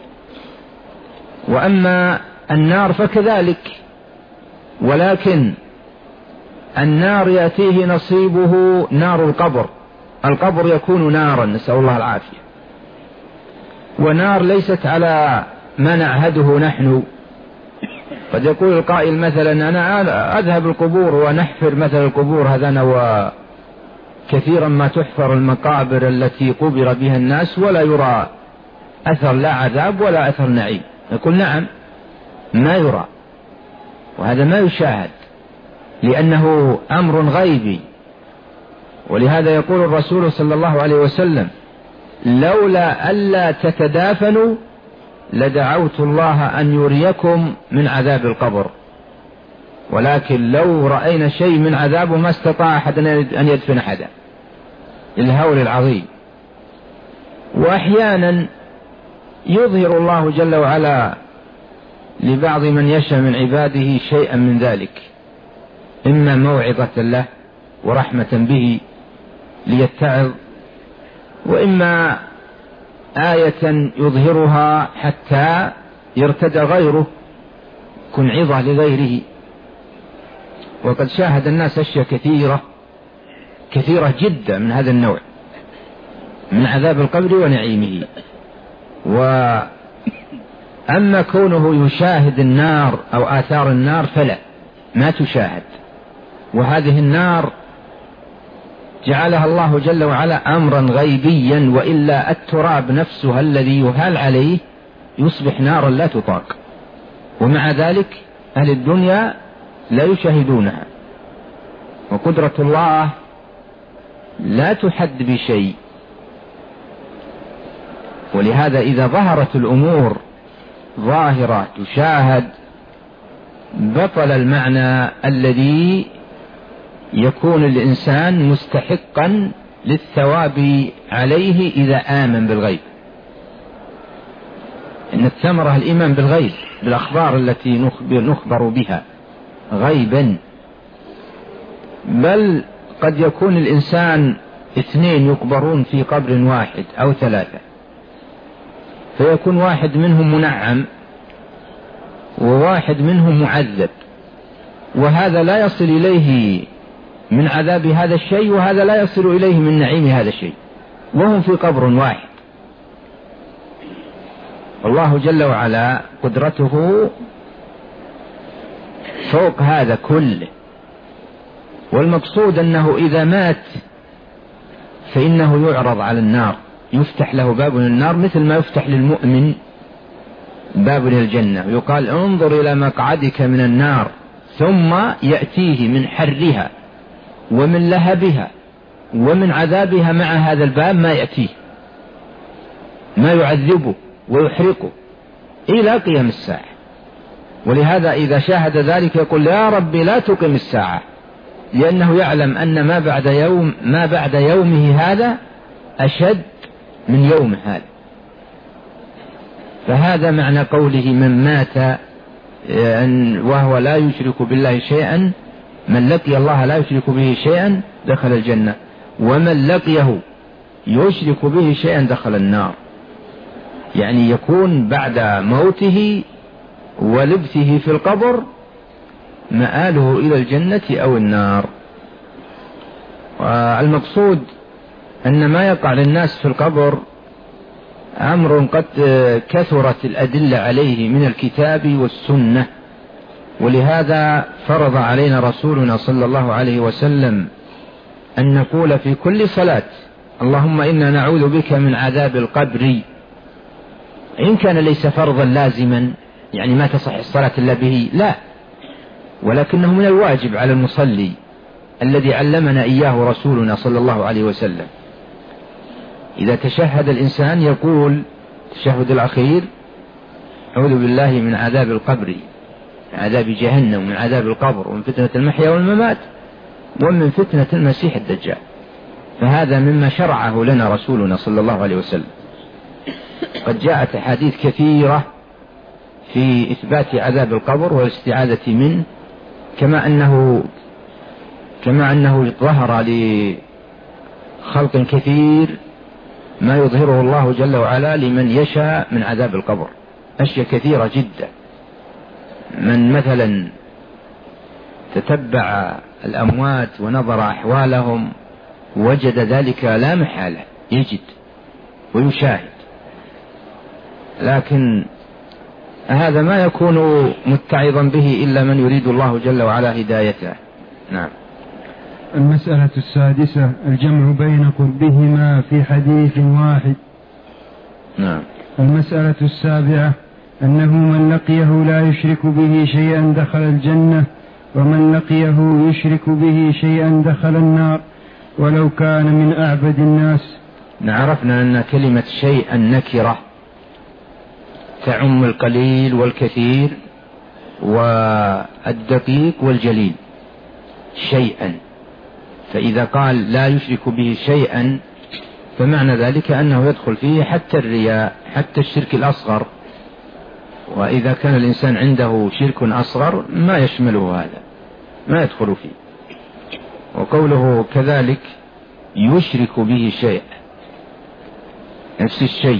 وأما النار فكذلك، ولكن النار يأتيه نصيبه نار القبر. القبر يكون نارا، نسأل الله العافية. ونار ليست على ما نعهده نحن. قد يقول القائل مثلا: أنا أذهب القبور ونحفر مثل القبور هذانا، وكثيرا ما تحفر المقابر التي قبر بها الناس ولا يرى أثر لا عذاب ولا أثر نعيم. يقول: نعم، ما يرى، وهذا ما يشاهد لأنه أمر غيبي. ولهذا يقول الرسول صلى الله عليه وسلم: لولا ألا تتدافنوا لدعوت الله أن يريكم من عذاب القبر، ولكن لو رأينا شيء من عذابه ما استطاع أحد أن يدفن أحدا، الهول العظيم. وأحيانا يظهر الله جل وعلا لبعض من يشاء من عباده شيئا من ذلك، إما موعظة له ورحمة به ليتعظ، وإما آية يظهرها حتى يرتدى غيره، كن عظة لغيره. وقد شاهد الناس أشياء كثيرة جدا من هذا النوع، من عذاب القبر ونعيمه. وأما كونه يشاهد النار أو آثار النار فلا، ما تشاهد. وهذه النار جعلها الله جل وعلا أمرا غيبيا، وإلا التراب نفسها الذي يهال عليه يصبح نارا لا تطاق، ومع ذلك أهل الدنيا لا يشاهدونها. وقدرة الله لا تحد بشيء. ولهذا إذا ظهرت الأمور ظاهرة تشاهد بطل المعنى الذي يكون الإنسان مستحقا للثواب عليه إذا آمن بالغيب. إن الثمرة الإيمان بالغيب، بالأخبار التي نخبر بها غيبا. بل قد يكون الإنسان 2 يقبرون في قبر واحد أو 3، فيكون واحد منهم منعم وواحد منهم معذب، وهذا لا يصل إليه من عذاب هذا الشيء، وهذا لا يصل إليه من نعيم هذا الشيء، وهم في قبر واحد. الله جل وعلا قدرته فوق هذا كله. والمقصود أنه إذا مات فإنه يعرض على النار، يفتح له باب النار مثل ما يفتح للمؤمن باب للجنة، يقال: انظر إلى مقعدك من النار، ثم يأتيه من حرها ومن لهبها ومن عذابها مع هذا الباب ما يأتيه، ما يعذبه ويحرقه إلى قيام الساعة. ولهذا إذا شاهد ذلك يقول: يا ربي لا تقم الساعة لأنه يعلم أن ما بعد يومه هذا أشد من يوم هذا. فهذا معنى قوله من مات وهو لا يشرك بالله شيئا، من لقي الله لا يشرك به شيئا دخل الجنة، ومن لقيه يشرك به شيئا دخل النار. يعني يكون بعد موته ولبثه في القبر مآله إلى الجنة أو النار. والمقصود أن ما يقع للناس في القبر أمر قد كثرت الأدلة عليه من الكتاب والسنة، ولهذا فرض علينا رسولنا صلى الله عليه وسلم أن نقول في كل صلاة اللهم إنا نعوذ بك من عذاب القبر، إن كان ليس فرضا لازما يعني ما تصح الصلاة إلا به، لا، ولكنه من الواجب على المصلي الذي علمنا إياه رسولنا صلى الله عليه وسلم. إذا تشهد الإنسان يقول التشهد الأخير أعوذ بالله من عذاب القبر، من عذاب جهنم، ومن عذاب القبر، ومن فتنة المحيا والممات، ومن فتنة المسيح الدجال. فهذا مما شرعه لنا رسولنا صلى الله عليه وسلم. قد جاءت أحاديث كثيرة في إثبات عذاب القبر والاستعاذة منه، كما أنه ظهر لخلق كثير ما يظهره الله جل وعلا لمن يشاء من عذاب القبر، أشياء كثيرة جدا. من مثلا تتبع الأموات ونظر أحوالهم وجد ذلك لا محالة، يجد ويشاهد، لكن هذا ما يكون متعظا به إلا من يريد الله جل وعلا هدايته. نعم. المسألة السادسة الجمع بين قربهما في حديث واحد. نعم. المسألة السابعة أنه من لقيه لا يشرك به شيئا دخل الجنة، ومن لقيه يشرك به شيئا دخل النار ولو كان من أعبد الناس. عرفنا أن كلمة شيئا نكرة تعم القليل والكثير والدقيق والجليل. شيئا، فإذا قال لا يشرك به شيئا فمعنى ذلك أنه يدخل فيه حتى الرياء، حتى الشرك الأصغر. وإذا كان الإنسان عنده شرك أصغر ما يشمله هذا، ما يدخل فيه. وقوله كذلك يشرك به شيء، نفس الشيء،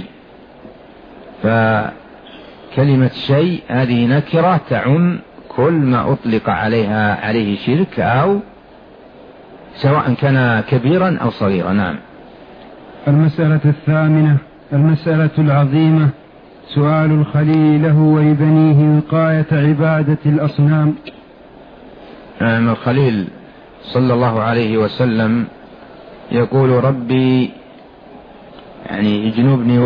فكلمة شيء هذه نكرة تعم كل ما أطلق عليه شرك، أو سواء كان كبيرا أو صغيرا. نعم. المسألة الثامنة المسألة العظيمة سؤال الخليل له ولبنيه وقاية عبادة الأصنام. الخليل صلى الله عليه وسلم يقول ربي يعني اجنبني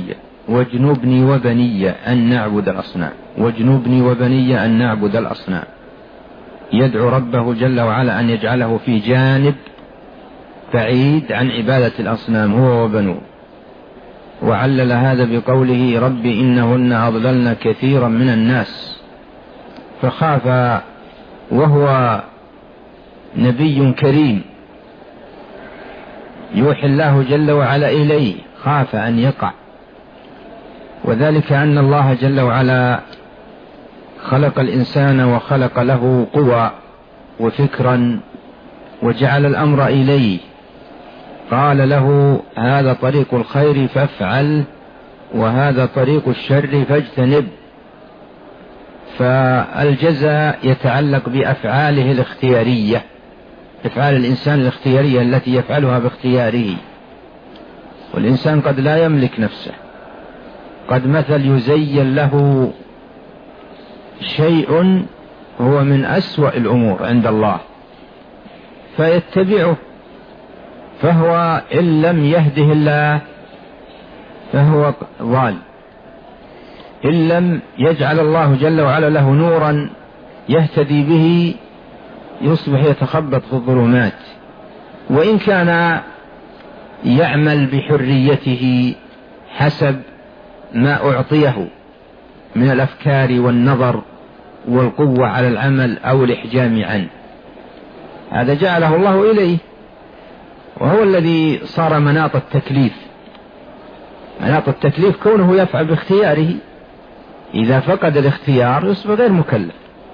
وبني أن نعبد الأصنام، واجنبني وبني أن نعبد الأصنام. يدعو ربه جل وعلا أن يجعله في جانب بعيد عن عبادة الأصنام هو وبنوه. وعلل هذا بقوله ربي إنهن أضللن كثيرا من الناس، فخاف وهو نبي كريم يوحي الله جل وعلا إليه، خاف أن يقع. وذلك أن الله جل وعلا خلق الإنسان وخلق له قوى وفكرا وجعل الأمر إليه، قال له هذا طريق الخير فافعل وهذا طريق الشر فاجتنب. فالجزاء يتعلق بأفعاله الاختيارية، أفعال الإنسان الاختيارية التي يفعلها باختياره. والإنسان قد لا يملك نفسه، قد مثل يزين له شيء هو من أسوأ الأمور عند الله فيتبعه، فهو إن لم يهده الله فهو ضال، إن لم يجعل الله جل وعلا له نورا يهتدي به يصبح يتخبط في الظلمات. وإن كان يعمل بحريته حسب ما أعطيه من الأفكار والنظر والقوة على العمل أو الإحجام عنه. هذا جعله الله إليه، وهو الذي صار مناط التكليف. مناط التكليف كونه يفعل باختياره، إذا فقد الاختيار يصبح غير مكلف.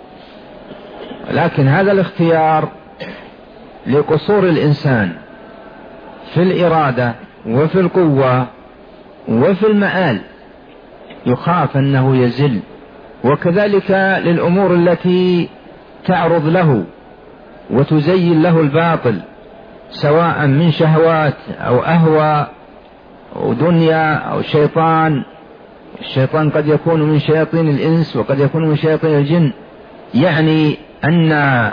لكن هذا الاختيار لقصور الإنسان في الإرادة وفي القوة وفي المآل، يخاف أنه يزل. وكذلك للأمور التي تعرض له وتزين له الباطل، سواء من شهوات أو أهوى أو دنيا أو شيطان. الشيطان قد يكون من شياطين الإنس وقد يكون من شياطين الجن. يعني أن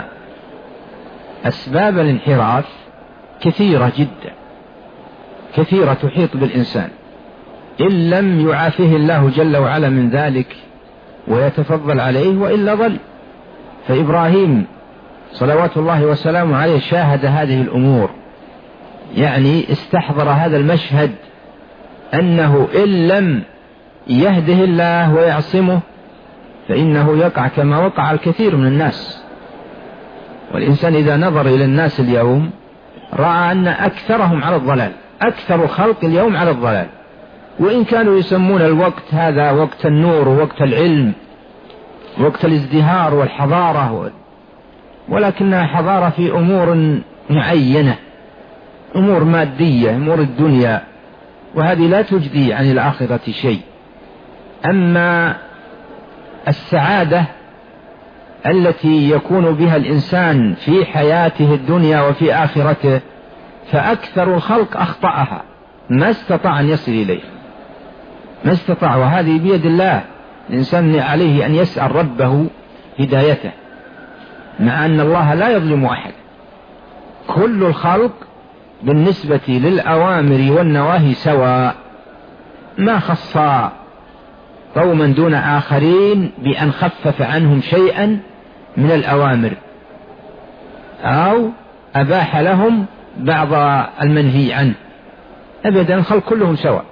أسباب الانحراف كثيرة جدا، كثيرة تحيط بالإنسان، إن لم يعافيه الله جل وعلا من ذلك ويتفضل عليه، وإلا ضل. فإبراهيم صلوات الله وسلامه عليه شاهد هذه الأمور، يعني استحضر هذا المشهد، أنه إن لم يهده الله ويعصمه فإنه يقع كما وقع الكثير من الناس. والإنسان إذا نظر إلى الناس اليوم رأى أن أكثرهم على الضلال، أكثر خلق اليوم على الضلال. وإن كانوا يسمون الوقت هذا وقت النور ووقت العلم، وقت الازدهار والحضارة، ولكنها حضارة في أمور معينة، أمور مادية، أمور الدنيا، وهذه لا تجدي عن الآخرة شيء. أما السعادة التي يكون بها الإنسان في حياته الدنيا وفي آخرته، فأكثر الخلق أخطأها، ما استطاع أن يصل إليه، ما استطاع. وهذه بيد الله. الإنسان عليه أن يسأل ربه هدايته، مع أن الله لا يظلم أحد. كل الخلق بالنسبة للأوامر والنواهي سواء، ما خص قوما دون آخرين بأن خفف عنهم شيئا من الأوامر أو أباح لهم بعض المنهي عنه، أبدا. الخلق كلهم سواء.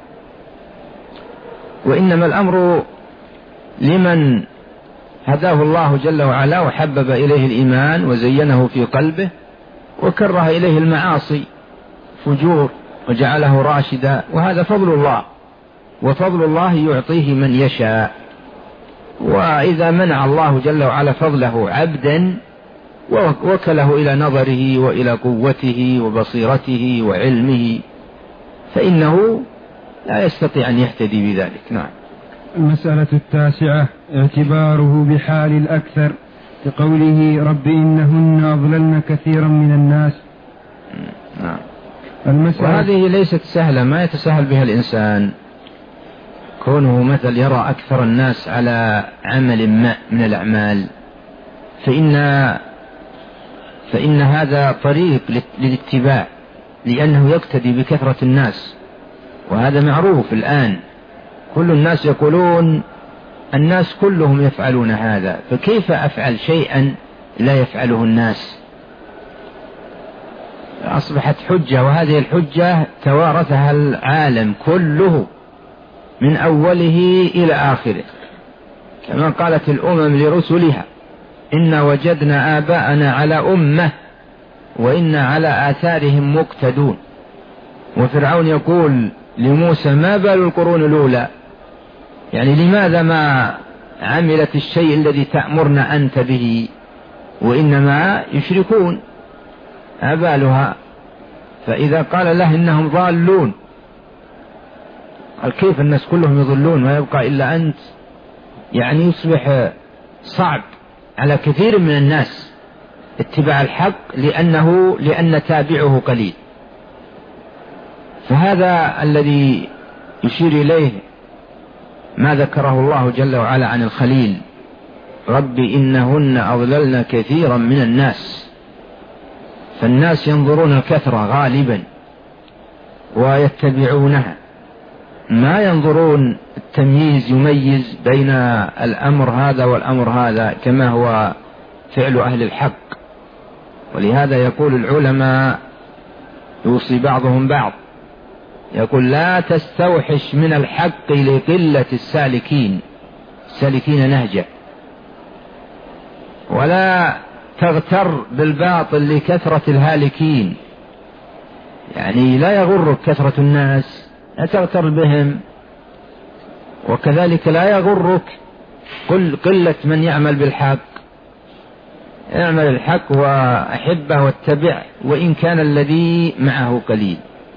وإنما الأمر لمن هداه الله جل وعلا وحبب إليه الإيمان وزينه في قلبه وكره إليه المعاصي فجور وجعله راشدا، وهذا فضل الله، وفضل الله يعطيه من يشاء. وإذا منع الله جل وعلا فضله عبدا ووكله إلى نظره وإلى قوته وبصيرته وعلمه، فإنه لا يستطيع أن يهتدي بذلك. نعم. المسألة 9 اعتباره بحال الأكثر بقوله رب إنهن أضللن كثيرا من الناس. نعم. وهذه ليست سهلة، ما يتسهل بها الإنسان، كونه مثل يرى أكثر الناس على عمل ما من الأعمال، فإن هذا طريق للاتباع، لأنه يقتدي بكثرة الناس. وهذا معروف الآن، كل الناس يقولون الناس كلهم يفعلون هذا، فكيف أفعل شيئا لا يفعله الناس؟ أصبحت حجة، وهذه الحجة توارثها العالم كله من أوله إلى آخره، كما قالت الأمم لرسلها إنا وجدنا آباءنا على أمة وإنا على آثارهم مقتدون. وفرعون يقول لموسى ما بال القرون الأولى، يعني لماذا ما عملت الشيء الذي تأمرنا أنت به، وإنما يشركون أبالها. فإذا قال له إنهم ضالون، قال كيف الناس كلهم يضلون ما يبقى إلا أنت؟ يعني يصبح صعب على كثير من الناس اتباع الحق لأن تابعه قليل. فهذا الذي يشير إليه ما ذكره الله جل وعلا عن الخليل، رب إنهن أضللن كثيرا من الناس. فالناس ينظرون الكثرة غالبا ويتبعونها، ما ينظرون التمييز، يميز بين الأمر هذا والأمر هذا كما هو فعل أهل الحق. ولهذا يقول العلماء يوصي بعضهم بعض، يقول لا تستوحش من الحق لقلة السالكين نهجه، ولا تغتر بالباطل لكثرة الهالكين، يعني لا يغرك كثرة الناس، لا تغتر بهم، وكذلك لا يغرك قلة من يعمل بالحق. اعمل الحق وأحبه واتبع وإن كان الذي معه قليل،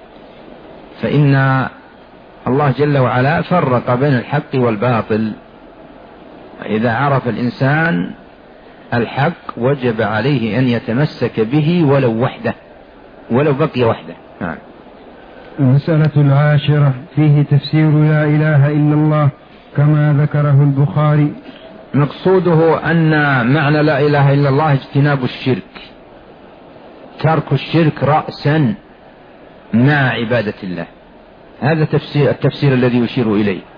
فإن الله جل وعلا فرق بين الحق والباطل. إذا عرف الإنسان الحق وجب عليه أن يتمسك به ولو بقي وحده. المسألة 10 فيه تفسير لا إله إلا الله كما ذكره البخاري. مقصوده أن معنى لا إله إلا الله اجتناب الشرك، ترك الشرك رأسا مع عبادة الله. هذا التفسير الذي يشير إليه.